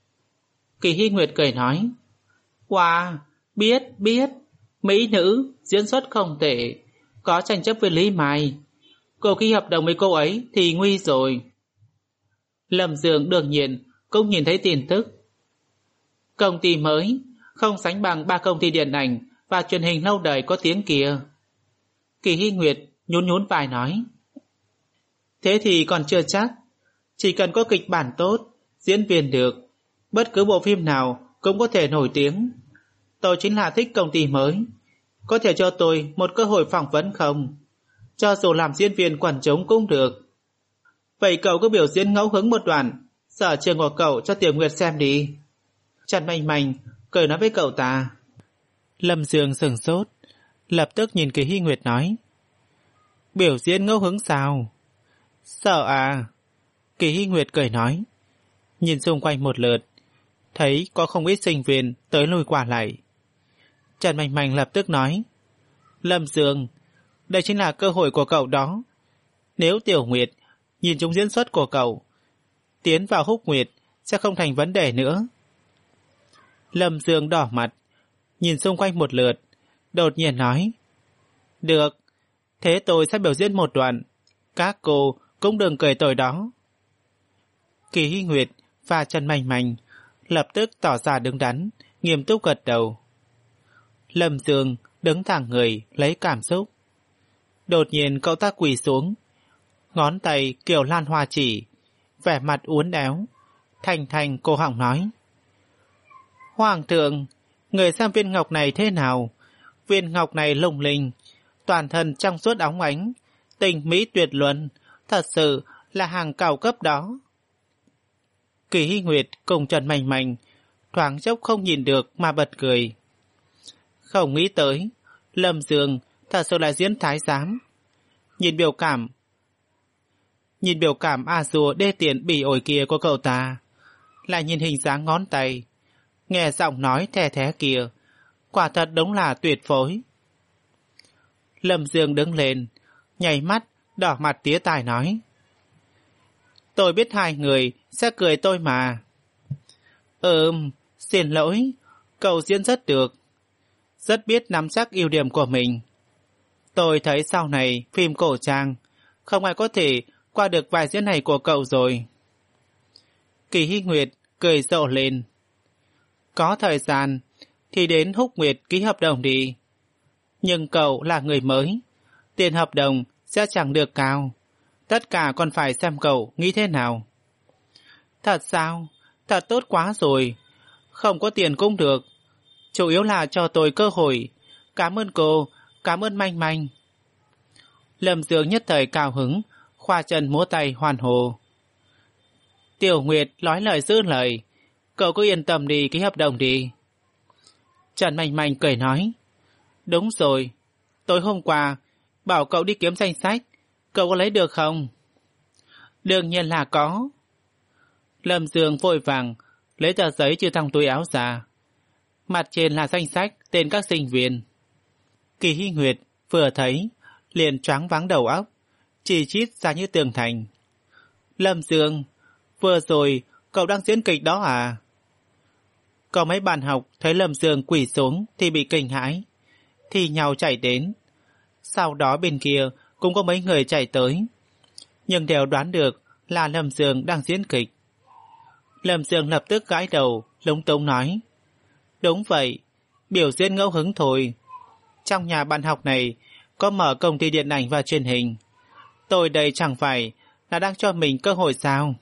Kỳ Hy Nguyệt cười nói, wow, biết, biết. Mỹ nữ, diễn xuất không tệ, có tranh chấp với Lý Mai. Cô ký hợp đồng với cô ấy thì nguy rồi. Lâm Dương đương nhiên cũng nhìn thấy tin tức. Công ty mới không sánh bằng ba công ty điện ảnh và truyền hình lâu đời có tiếng kia. Kỳ Hy Nguyệt nhún nhún vai nói, thế thì còn chưa chắc. Chỉ cần có kịch bản tốt, diễn viên được, bất cứ bộ phim nào cũng có thể nổi tiếng. Tôi chính là thích công ty mới. Có thể cho tôi một cơ hội phỏng vấn không? Cho dù làm diễn viên quần chúng cũng được. Vậy cậu cứ biểu diễn ngẫu hứng một đoạn sở trường của cậu cho Tiểu Nguyệt xem đi. Trần Manh Manh cười nói với cậu ta. Lâm Dương sửng sốt, lập tức nhìn Kỳ Hy Nguyệt nói, biểu diễn ngẫu hứng sao? Sợ à? Kỳ Hy Nguyệt cười nói, nhìn xung quanh một lượt, thấy có không ít sinh viên tới lui qua lại. Trần Manh Manh lập tức nói, Lâm Dương, đây chính là cơ hội của cậu đó. Nếu Tiểu Nguyệt nhìn chúng diễn xuất của cậu, tiến vào Húc Nguyệt sẽ không thành vấn đề nữa. Lâm Dương đỏ mặt, nhìn xung quanh một lượt, đột nhiên nói, được, thế tôi sẽ biểu diễn một đoạn, các cô cũng đừng cười tôi đó. Kỳ Hy Nguyệt và Trần Manh Manh lập tức tỏ ra đứng đắn, nghiêm túc gật đầu. Lâm Dương đứng thẳng người lấy cảm xúc. Đột nhiên cậu ta quỳ xuống, ngón tay kiểu lan hoa chỉ, vẻ mặt uốn éo, thành thành cổ họng nói, Hoàng thượng, người xem viên ngọc này thế nào? Viên ngọc này lung linh, toàn thân trong suốt óng ánh, tình mỹ tuyệt luân, thật sự là hàng cao cấp đó. Kỳ Hy Nguyệt cùng Trần Manh Manh thoáng chốc không nhìn được mà bật cười. Không nghĩ tới, Lâm Dương thật sự là diễn thái giám. Nhìn biểu cảm, nhìn biểu cảm a dùa đê tiện bỉ ổi kia của cậu ta, lại nhìn hình dáng ngón tay, nghe giọng nói thè thé kia, quả thật đúng là tuyệt phối. Lâm Dương đứng lên, nhảy mắt, đỏ mặt tía tai nói, tôi biết hai người sẽ cười tôi mà. Ừm, xin lỗi, cậu diễn rất được, rất biết nắm chắc ưu điểm của mình. Tôi thấy sau này phim cổ trang không ai có thể qua được vai diễn này của cậu rồi. Kỳ Hy Nguyệt cười rộ lên. Có thời gian thì đến Húc Nguyệt ký hợp đồng đi. Nhưng cậu là người mới, tiền hợp đồng sẽ chẳng được cao. Tất cả còn phải xem cậu nghĩ thế nào. Thật sao? Thật tốt quá rồi. Không có tiền cũng được. Chủ yếu là cho tôi cơ hội. Cảm ơn cô, cảm ơn Manh Manh. Lâm Dương nhất thời cao hứng, khoa chân múa tay hoàn hồ. Tiểu Nguyệt nói lời giữ lời, cậu cứ yên tâm đi ký hợp đồng đi. Trần Manh Manh cười nói, đúng rồi, tối hôm qua bảo cậu đi kiếm danh sách, cậu có lấy được không? Đương nhiên là có. Lâm Dương vội vàng lấy tờ giấy từ trong túi áo ra, mặt trên là danh sách tên các sinh viên. Kỳ Hy Nguyệt vừa thấy liền choáng váng đầu óc, chỉ chít ra như tường thành. Lâm Dương, vừa rồi cậu đang diễn kịch đó à? Có mấy bạn học thấy Lâm Dương quỳ xuống thì bị kinh hãi, thì nhau chạy đến. Sau đó bên kia cũng có mấy người chạy tới, nhưng đều đoán được là Lâm Dương đang diễn kịch. Lâm Dương lập tức gãi đầu, lúng túng nói: Đúng vậy, biểu diễn ngẫu hứng thôi. Trong nhà bạn học này có mở công ty điện ảnh và truyền hình. Tôi đây chẳng phải là đang cho mình cơ hội sao?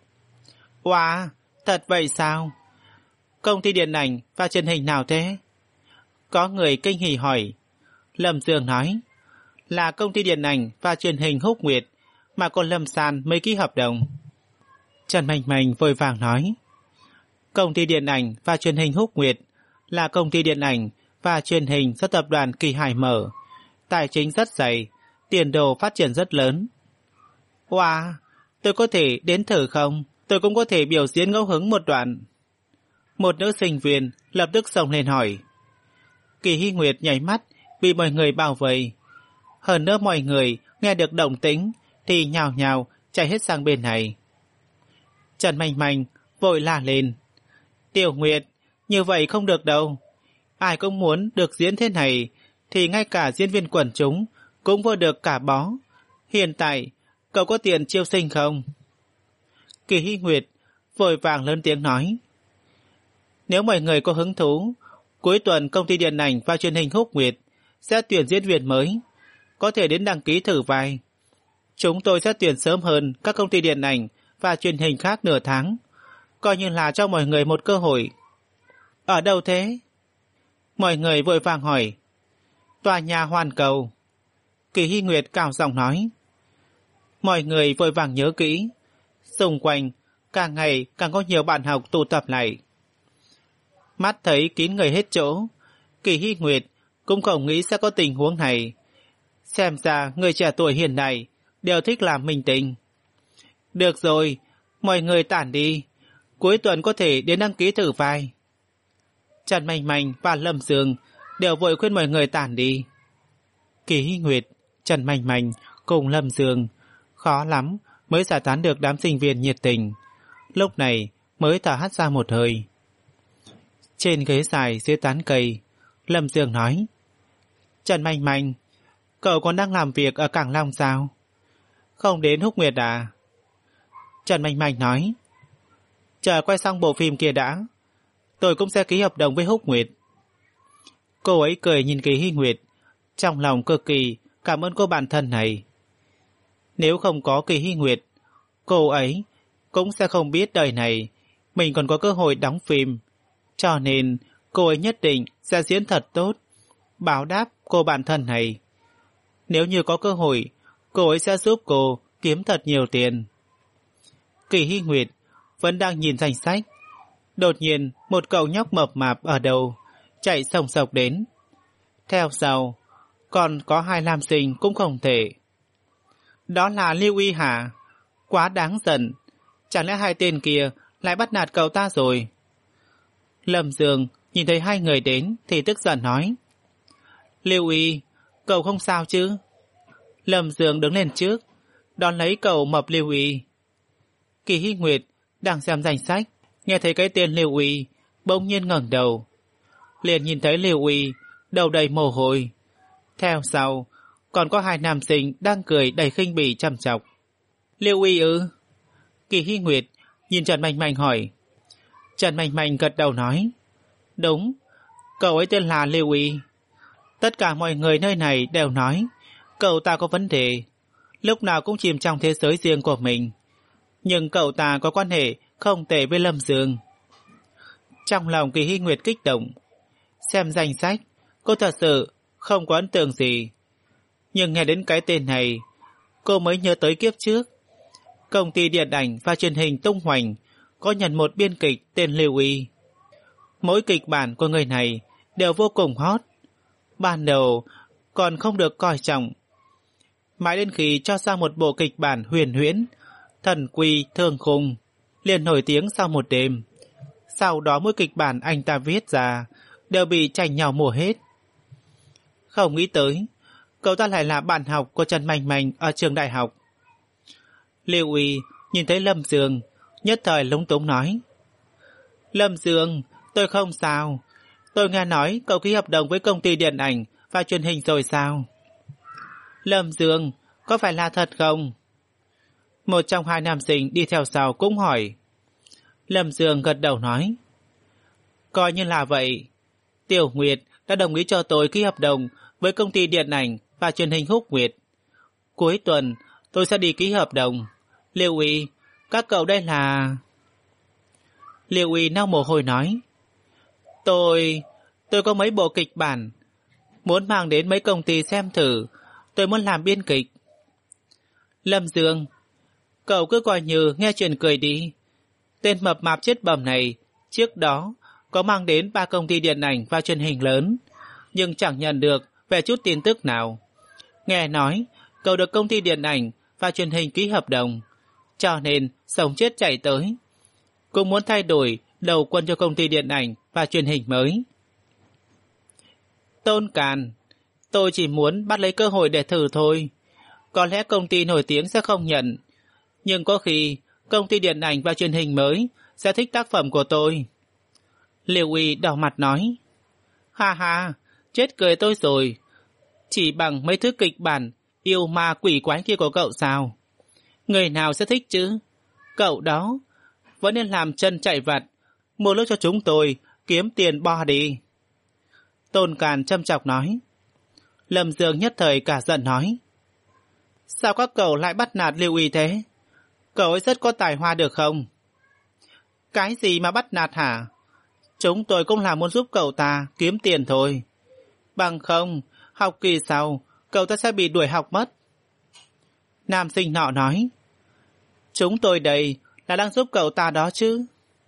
Wow, thật vậy sao? Công ty điện ảnh và truyền hình nào thế? Có người kinh hỉ hỏi. Lâm Dương nói: Là công ty điện ảnh và truyền hình Húc Nguyệt mà con Lâm San mới ký hợp đồng. Trần Mạnh Mạnh vội vàng nói: Công ty điện ảnh và truyền hình Húc Nguyệt là công ty điện ảnh và truyền hình do tập đoàn Kỳ Hải mở, tài chính rất dày, tiền đồ phát triển rất lớn. Wow, tôi có thể đến thử không? Tôi cũng có thể biểu diễn ngẫu hứng một đoạn. Một nữ sinh viên lập tức xông lên hỏi. Kỳ Hy Nguyệt nháy mắt bị mọi người bao vây. Hơn nữa mọi người nghe được động tĩnh thì nhào nhào chạy hết sang bên này. Trần Mạnh Mạnh vội la lên: Tiểu Nguyệt, như vậy không được đâu. Ai cũng muốn được diễn thế này thì ngay cả diễn viên quần chúng cũng vô được cả bó. Hiện tại cậu có tiền chiêu sinh không? Kỳ Hy Nguyệt vội vàng lớn tiếng nói: Nếu mọi người có hứng thú, cuối tuần công ty điện ảnh và truyền hình Húc Nguyệt sẽ tuyển diễn viên mới, có thể đến đăng ký thử vai. Chúng tôi sẽ tuyển sớm hơn các công ty điện ảnh và truyền hình khác nửa tháng, coi như là cho mọi người một cơ hội. Ở đâu thế? Mọi người vội vàng hỏi. Tòa nhà Hoàn Cầu. Kỳ Hy Nguyệt cao giọng nói. Mọi người vội vàng nhớ kỹ. Xung quanh càng ngày càng có nhiều bạn học tụ tập lại. Mắt thấy kín người hết chỗ, Kỳ Hy Nguyệt cũng không nghĩ sẽ có tình huống này. Xem ra người trẻ tuổi hiện nay đều thích làm minh tinh. Được rồi, mọi người tản đi, cuối tuần có thể đến đăng ký thử vai. Trần Mạnh Mạnh và Lâm Dương đều vội khuyên mọi người tản đi. Kỳ Hy Nguyệt, Trần Mạnh Mạnh cùng Lâm Dương khó lắm mới giải tán được đám sinh viên nhiệt tình. Lúc này mới thở hắt ra một hơi. Trên ghế dài dưới tán cây, Lâm Dương nói: Trần Mạnh Mạnh, cậu còn đang làm việc ở Cảng Long sao? Không đến Húc Nguyệt à? Trần Mạnh Mạnh nói: Chờ quay xong bộ phim kia đã, tôi cũng sẽ ký hợp đồng với Húc Nguyệt. Cô ấy cười nhìn Kỳ Hy Nguyệt, trong lòng cực kỳ cảm ơn cô bạn thân này. Nếu không có Kỳ Hy Nguyệt, cô ấy cũng sẽ không biết đời này mình còn có cơ hội đóng phim, cho nên cô ấy nhất định sẽ diễn thật tốt, báo đáp cô bạn thân này. Nếu như có cơ hội, cô ấy sẽ giúp cô kiếm thật nhiều tiền. Kỳ Hy Nguyệt vẫn đang nhìn danh sách. Đột nhiên một cậu nhóc mập mạp ở đầu chạy sồng sộc đến. Theo sau còn có hai nam sinh cũng không thể. Đó là Lưu Y hả? Quá đáng giận. Chẳng lẽ hai tên kia lại bắt nạt cậu ta rồi? Lâm Dương nhìn thấy hai người đến thì tức giận nói: Lưu Y, cậu không sao chứ? Lâm Dương đứng lên trước, đón lấy cậu mập Lưu Y. Kỳ Hy Nguyệt đang xem danh sách, nghe thấy cái tên Lưu Y, bỗng nhiên ngẩng đầu, liền nhìn thấy Lưu Y đầu đầy mồ hôi. Theo sau còn có hai nam sinh đang cười đầy khinh bỉ chăm chọc. Lưu Y ư? Kỳ Hy Nguyệt nhìn Trần Mạnh Mạnh hỏi. Trần Mạnh Mạnh gật đầu nói: Đúng, cậu ấy tên là Lưu Y. Tất cả mọi người nơi này đều nói cậu ta có vấn đề, lúc nào cũng chìm trong thế giới riêng của mình. Nhưng cậu ta có quan hệ không tệ với Lâm Dương. Trong lòng Kỳ Hy Nguyệt kích động. Xem danh sách, cô thật sự không có ấn tượng gì. Nhưng nghe đến cái tên này, cô mới nhớ tới kiếp trước. Công ty điện ảnh và truyền hình Tung Hoành có nhận một biên kịch tên Lưu Y. Mỗi kịch bản của người này đều vô cùng hot. Ban đầu còn không được coi trọng, mãi đến khi cho ra một bộ kịch bản huyền huyễn, thần quy thương khung, liền nổi tiếng sau một đêm. Sau đó mỗi kịch bản anh ta viết ra đều bị tranh nhau mua hết. Không nghĩ tới, cậu ta lại là bạn học của Trần Mành Mành ở trường đại học. Lưu Uy nhìn thấy Lâm Dương, nhất thời lúng túng nói. Lâm Dương, tôi không sao. Tôi nghe nói cậu ký hợp đồng với công ty điện ảnh và truyền hình rồi sao? Lâm Dương, có phải là thật không? Một trong hai nam sinh đi theo sau cũng hỏi. Lâm Dương gật đầu nói. Coi như là vậy. Tiểu Nguyệt đã đồng ý cho tôi ký hợp đồng với công ty điện ảnh và truyền hình Húc Nguyệt. Cuối tuần tôi sẽ đi ký hợp đồng. Lưu Uy, các cậu đây là... Lưu Uy nao mồ hôi nói. Tôi... tôi có mấy bộ kịch bản. Muốn mang đến mấy công ty xem thử. Tôi muốn làm biên kịch. Lâm Dương, cậu cứ coi như nghe chuyện cười đi. Tên mập mạp chết bầm này trước đó có mang đến ba công ty điện ảnh và truyền hình lớn, nhưng chẳng nhận được về chút tin tức nào. Nghe nói cậu được công ty điện ảnh và truyền hình ký hợp đồng, cho nên sống chết chạy tới. Cũng muốn thay đổi đầu quân cho công ty điện ảnh và truyền hình mới. Tôn Càn, tôi chỉ muốn bắt lấy cơ hội để thử thôi. Có lẽ công ty nổi tiếng sẽ không nhận, nhưng có khi công ty điện ảnh và truyền hình mới sẽ thích tác phẩm của tôi. Liêu Uy đỏ mặt nói. Ha ha, chết cười tôi rồi. Chỉ bằng mấy thứ kịch bản yêu ma quỷ quái kia của cậu sao? Người nào sẽ thích chứ? Cậu đó vẫn nên làm chân chạy vặt, mua nước cho chúng tôi, kiếm tiền bo đi. Tôn Càn châm chọc nói. Lâm Dương nhất thời cả giận nói. Sao các cậu lại bắt nạt Liêu Uy thế? Cậu ấy rất có tài hoa được không? Cái gì mà bắt nạt hả? Chúng tôi cũng là muốn giúp cậu ta kiếm tiền thôi. Bằng không, học kỳ sau, cậu ta sẽ bị đuổi học mất. Nam sinh nọ nói. Chúng tôi đây là đang giúp cậu ta đó chứ.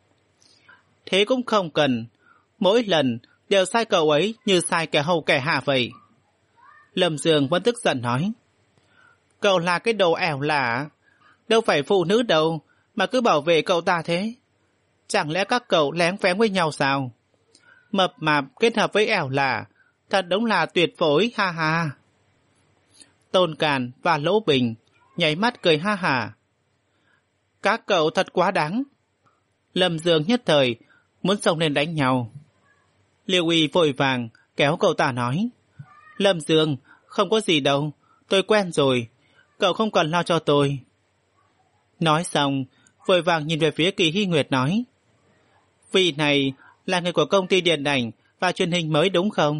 Thế cũng không cần. Mỗi lần đều sai cậu ấy như sai kẻ hầu kẻ hạ vậy. Lâm Dương vẫn tức giận nói. Cậu là cái đồ ẻo lả. Đâu phải phụ nữ đâu mà cứ bảo vệ cậu ta thế. Chẳng lẽ các cậu lén phén với nhau sao? Mập mạp kết hợp với ẻo lả, thật đúng là tuyệt phối, ha ha. Tôn Càn và Lỗ Bình nháy mắt cười ha hả. Các cậu thật quá đáng. Lâm Dương nhất thời muốn xông lên đánh nhau. Liêu Uy vội vàng kéo cậu ta nói. Lâm Dương, không có gì đâu, tôi quen rồi, cậu không cần lo cho tôi. Nói xong, vội vàng nhìn về phía Kỳ Hy Nguyệt nói. Vị này là người của công ty điện ảnh và truyền hình mới đúng không?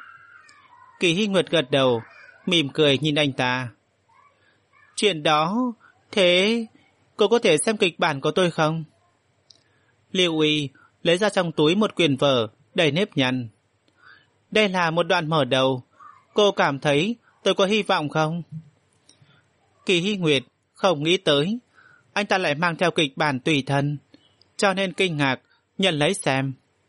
Kỳ Hy Nguyệt gật đầu, mỉm cười nhìn anh ta. Chuyện đó, thế cô có thể xem kịch bản của tôi không? Liêu Uy lấy ra trong túi một quyển vở đầy nếp nhăn. Đây là một đoạn mở đầu, cô cảm thấy tôi có hy vọng không? Kỳ Hy Nguyệt không nghĩ tới anh ta lại mang theo kịch bản tùy thân, cho nên kinh ngạc nhận lấy xem.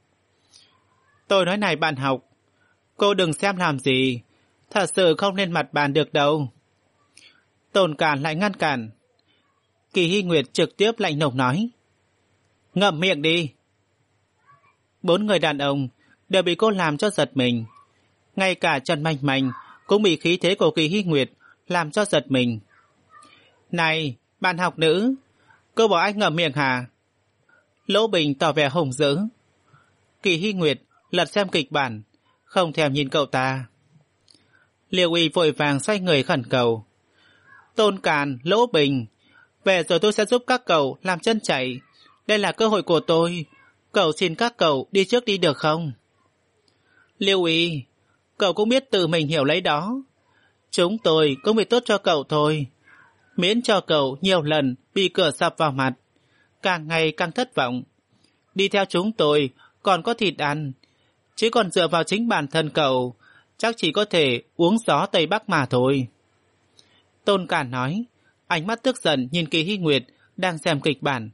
Tôi nói này bạn học, cô đừng xem làm gì, thật sự không lên mặt bàn được đâu. Tôn Càn lại ngăn cản. Kỳ Hy Nguyệt trực tiếp lạnh lùng nói. Ngậm miệng đi. Bốn người đàn ông đều bị cô làm cho giật mình. Ngay cả Trần Mành Mành cũng bị khí thế của Kỳ Hy Nguyệt làm cho giật mình. Này, bạn học nữ, cô bảo anh ngậm miệng hả? Lỗ Bình tỏ vẻ hùng dữ. Kỳ Hy Nguyệt lật xem kịch bản, không thèm nhìn cậu ta. Liêu Uy vội vàng xoay người khẩn cầu. Tôn Càn, Lỗ Bình, về rồi tôi sẽ giúp các cậu làm chân chạy. Đây là cơ hội của tôi. Cậu xin các cậu đi trước đi được không? Liêu Uy, cậu cũng biết tự mình hiểu lấy đó. Chúng tôi cũng bị tốt cho cậu thôi. Miễn cho cậu nhiều lần bị cửa sập vào mặt, càng ngày càng thất vọng. Đi theo chúng tôi còn có thịt ăn, chứ còn dựa vào chính bản thân cậu, chắc chỉ có thể uống gió Tây Bắc mà thôi. Tôn Càn nói, ánh mắt tức giận nhìn Kỳ Hy Nguyệt đang xem kịch bản.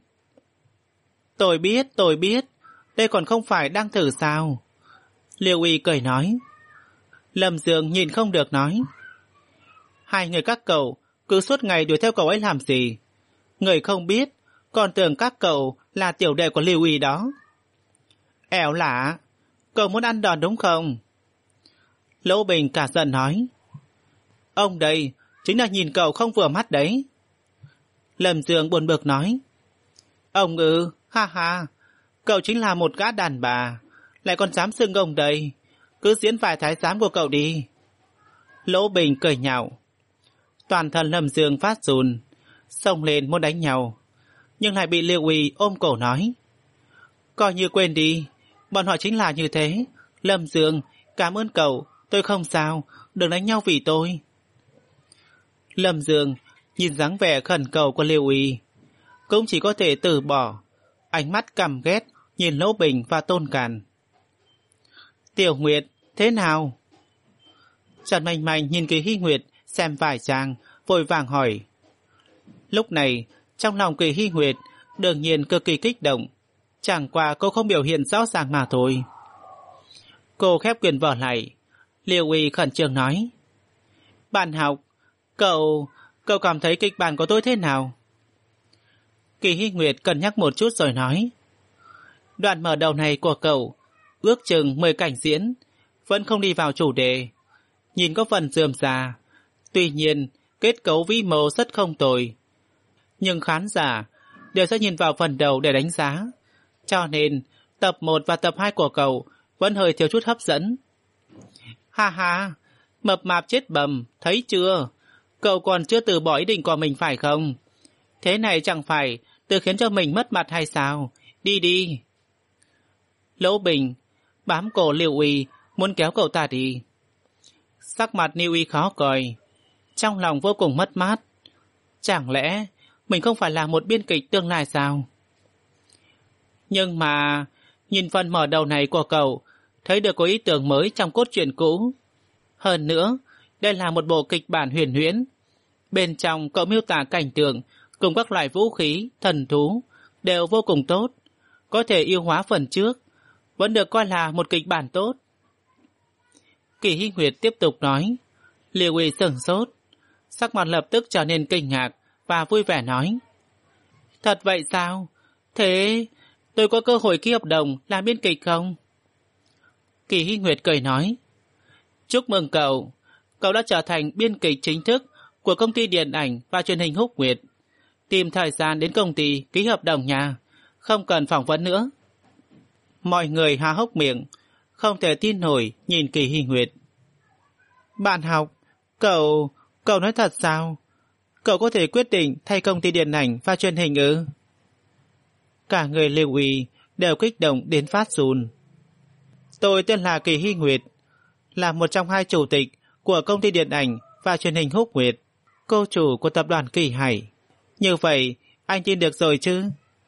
Tôi biết, tôi biết, đây còn không phải đang thử sao? Liêu Uy cười nói. Lâm Dương nhìn không được nói. Hai người các cậu cứ suốt ngày đuổi theo cậu ấy làm gì? Người không biết, còn tưởng các cậu là tiểu đệ của Liêu Uy đó. Ẻo lả, cậu muốn ăn đòn đúng không? Lỗ Bình cả giận nói. Ông đây chính là nhìn cậu không vừa mắt đấy. Lâm Dương buồn bực nói. Ông ư, ha ha, cậu chính là một gã đàn bà, lại còn dám xưng ông đây, cứ diễn vài thái giám của cậu đi. Lỗ Bình cười nhạo. Toàn thân Lâm Dương phát run, xông lên muốn đánh nhau, nhưng lại bị Liêu Uy ôm cổ nói. Coi như quên đi, bọn họ chính là như thế. Lâm Dương, cảm ơn cậu, tôi không sao, đừng đánh nhau vì tôi. Lâm Dương nhìn dáng vẻ khẩn cầu của Liêu Uy, cũng chỉ có thể từ bỏ, ánh mắt căm ghét nhìn Lỗ Bình và Tôn Càn. Tiểu Nguyệt, thế nào? Trần Manh Manh nhìn Kỳ Hy Nguyệt xem vài trang, vội vàng hỏi. Lúc này, trong lòng Kỳ Hy Nguyệt đương nhiên cực kỳ kích động, chẳng qua cô không biểu hiện rõ ràng mà thôi. Cô khép quyển vở lại, Liêu Uy khẩn trương nói. Bạn học, cậu, cậu cảm thấy kịch bản của tôi thế nào? Kỳ Hy Nguyệt cân nhắc một chút rồi nói. Đoạn mở đầu này của cậu, ước chừng mười cảnh diễn, vẫn không đi vào chủ đề. Nhìn có phần rườm rà, tuy nhiên kết cấu vĩ mô rất không tồi. Nhưng khán giả đều sẽ nhìn vào phần đầu để đánh giá. Cho nên tập một và tập hai của cậu vẫn hơi thiếu chút hấp dẫn. Ha ha, mập mạp chết bầm, thấy chưa? Cậu còn chưa từ bỏ ý định của mình phải không? Thế này chẳng phải tự khiến cho mình mất mặt hay sao? Đi đi. Lỗ Bình bám cổ Liêu Uy muốn kéo cậu ta đi. Sắc mặt Liêu Uy khó coi, trong lòng vô cùng mất mát. Chẳng lẽ mình không phải là một biên kịch tương lai sao? Nhưng mà nhìn phần mở đầu này của cậu, thấy được có ý tưởng mới trong cốt truyện cũ. Hơn nữa, đây là một bộ kịch bản huyền huyễn. Bên trong cậu miêu tả cảnh tượng cùng các loại vũ khí, thần thú đều vô cùng tốt, có thể yêu hóa phần trước, vẫn được coi là một kịch bản tốt. Kỳ Hy Nguyệt tiếp tục nói. Liêu Uy sửng sốt, sắc mặt lập tức trở nên kinh ngạc và vui vẻ nói. Thật vậy sao? Thế tôi có cơ hội ký hợp đồng làm biên kịch không? Kỳ Hy Nguyệt cười nói. Chúc mừng cậu, cậu đã trở thành biên kịch chính thức của công ty điện ảnh và truyền hình Húc Nguyệt. Tìm thời gian đến công ty ký hợp đồng nha, không cần phỏng vấn nữa. Mọi người há hốc miệng, không thể tin nổi nhìn Kỳ Hy Nguyệt. Bạn học, cậu, cậu nói thật sao? Cậu có thể quyết định thay công ty điện ảnh và truyền hình ư? Cả người Liêu Uy đều kích động đến phát run. Tôi tên là Kỳ Hy Nguyệt, là một trong hai chủ tịch của công ty điện ảnh và truyền hình Húc Nguyệt, cô chủ của tập đoàn Kỳ Hải. Như vậy, anh tin được rồi chứ?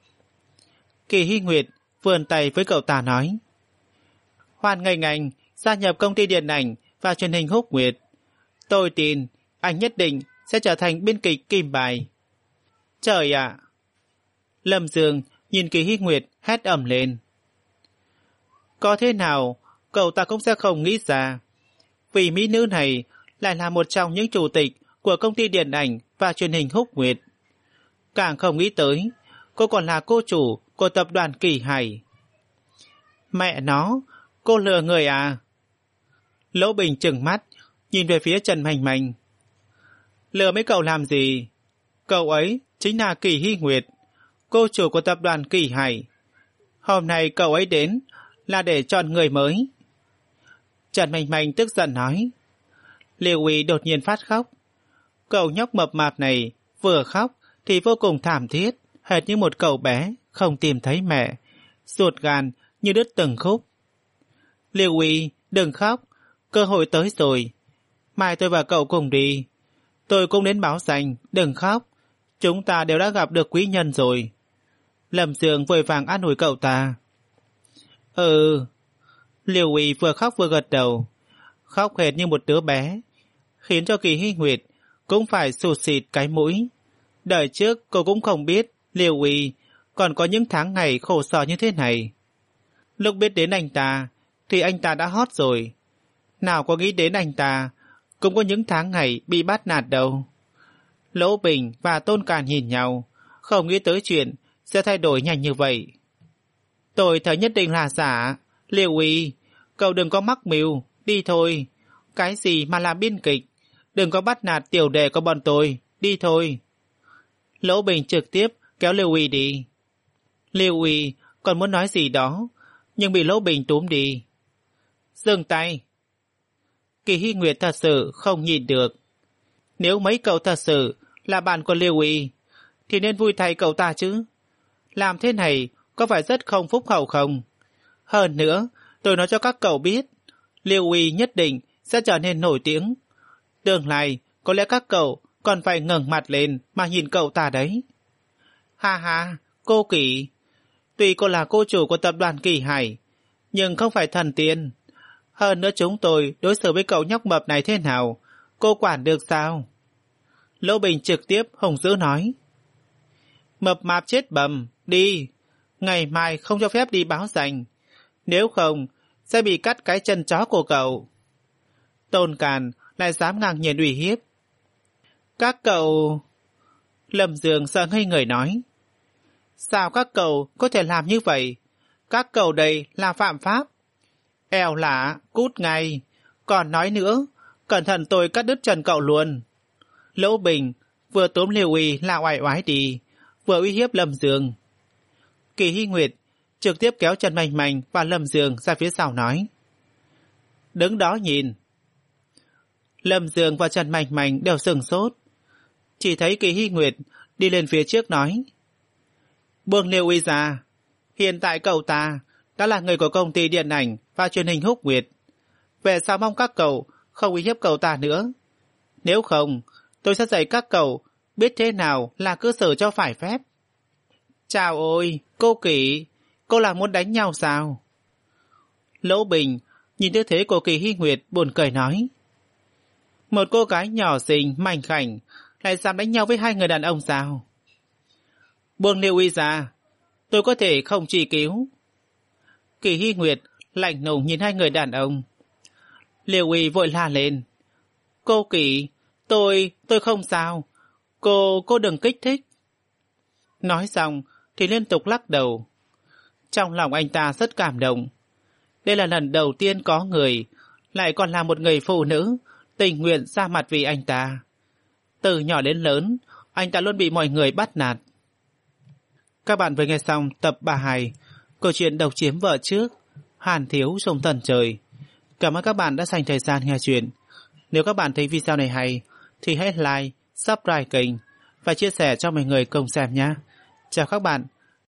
Kỳ Hy Nguyệt vươn tay với cậu ta nói. Hoan nghênh anh gia nhập công ty điện ảnh và truyền hình Húc Nguyệt. Tôi tin anh nhất định sẽ trở thành biên kịch kim bài. Trời ạ! Lâm Dương nhìn Kỳ Hy Nguyệt hét ầm lên. Có thế nào cậu ta cũng sẽ không nghĩ ra, vì mỹ nữ này lại là một trong những chủ tịch của công ty điện ảnh và truyền hình Húc Nguyệt. Càng không nghĩ tới cô còn là cô chủ của tập đoàn Kỳ Hải. Mẹ nó, cô lừa người à? Lỗ Bình trừng mắt nhìn về phía Trần Manh Manh. Lừa mấy cậu làm gì? Cậu ấy chính là Kỳ Hy Nguyệt, cô chủ của tập đoàn Kỳ Hải. Hôm nay cậu ấy đến là để chọn người mới. Trần Manh Manh tức giận nói. Liêu Uy đột nhiên phát khóc. Cậu nhóc mập mạp này vừa khóc thì vô cùng thảm thiết, hệt như một cậu bé không tìm thấy mẹ, ruột gan như đứt từng khúc. Liêu Uy, đừng khóc, cơ hội tới rồi. Mai tôi và cậu cùng đi. Tôi cũng đến báo danh, đừng khóc. Chúng ta đều đã gặp được quý nhân rồi. Lâm Dương vội vàng an ủi cậu ta. Ừ. Liêu Uy vừa khóc vừa gật đầu, khóc hệt như một đứa bé, khiến cho Kỳ Hy Nguyệt cũng phải sụt xịt cái mũi. Đời trước cô cũng không biết Liêu Uy còn có những tháng ngày khổ sở như thế này. Lúc biết đến anh ta thì anh ta đã hot rồi, nào có nghĩ đến anh ta cũng có những tháng ngày bị bắt nạt đâu. Lỗ Bình và Tôn Càn nhìn nhau, không nghĩ tới chuyện sẽ thay đổi nhanh như vậy. Tôi thấy nhất định là giả. Liêu Uy, cậu đừng có mắc mưu, đi thôi. Cái gì mà làm biên kịch? Đừng có bắt nạt tiểu đệ của bọn tôi. Đi thôi. Lỗ Bình trực tiếp kéo Lưu Uy đi. Lưu Uy còn muốn nói gì đó, nhưng bị Lỗ Bình túm đi. Dừng tay. Kỳ Hy Nguyệt thật sự không nhịn được. Nếu mấy cậu thật sự là bạn của Lưu Uy, thì nên vui thay cậu ta chứ. Làm thế này có phải rất không phúc hậu không? Hơn nữa, tôi nói cho các cậu biết, Lưu Uy nhất định sẽ trở nên nổi tiếng. Tương lai, có lẽ các cậu còn phải ngẩng mặt lên mà nhìn cậu ta đấy. Ha ha, cô Kỳ. Tuy cô là cô chủ của tập đoàn Kỳ Hải, nhưng không phải thần tiên. Hơn nữa chúng tôi đối xử với cậu nhóc mập này thế nào, cô quản được sao? Lỗ Bình trực tiếp hùng dữ nói. Mập mạp chết bầm, đi. Ngày mai không cho phép đi báo danh. Nếu không, sẽ bị cắt cái chân chó của cậu. Tôn Càn lại dám ngang nhiên uy hiếp. Các cậu... Lâm Dương sợ ngây người nói. Sao các cậu có thể làm như vậy? Các cậu đây là phạm pháp. Eo lả, cút ngay. Còn nói nữa, cẩn thận tôi cắt đứt chân cậu luôn. Lỗ Bình vừa túm Lưu Uy là oai oái đi, vừa uy hiếp Lâm Dương. Kỳ Hy Nguyệt trực tiếp kéo Trần Mạnh Mạnh và Lâm Dương ra phía sau nói. Đứng đó nhìn. Lâm Dương và Trần Mạnh Mạnh đều sừng sốt. Chỉ thấy Kỳ Hy Nguyệt đi lên phía trước nói. Buông Lưu Uy ra. Hiện tại cậu ta đã là người của công ty điện ảnh và truyền hình Húc Nguyệt. Về sau mong các cậu không uy hiếp cậu ta nữa. Nếu không, tôi sẽ dạy các cậu biết thế nào là cư xử cho phải phép. Chào ôi, cô Kỳ, cô là muốn đánh nhau sao? Lỗ Bình nhìn tư thế của Kỳ Hy Nguyệt buồn cười nói. Một cô gái nhỏ xinh, mảnh khảnh lại dám đánh nhau với hai người đàn ông sao? Buông Lưu Uy ra, tôi có thể không chỉ cứu. Kỳ Hy Nguyệt lạnh lùng nhìn hai người đàn ông. Lưu Uy vội la lên. Cô Kỳ, tôi, tôi không sao. Cô, cô đừng kích thích. Nói xong thì liên tục lắc đầu. Trong lòng anh ta rất cảm động. Đây là lần đầu tiên có người, lại còn là một người phụ nữ, tình nguyện ra mặt vì anh ta. Từ nhỏ đến lớn, anh ta luôn bị mọi người bắt nạt. Các bạn vừa nghe xong tập ba mươi hai, câu chuyện độc chiếm vợ trước, Hàn Thiếu trong tận trời. Cảm ơn các bạn đã dành thời gian nghe chuyện. Nếu các bạn thấy video này hay, thì hãy like, subscribe kênh và chia sẻ cho mọi người cùng xem nhé. Chào các bạn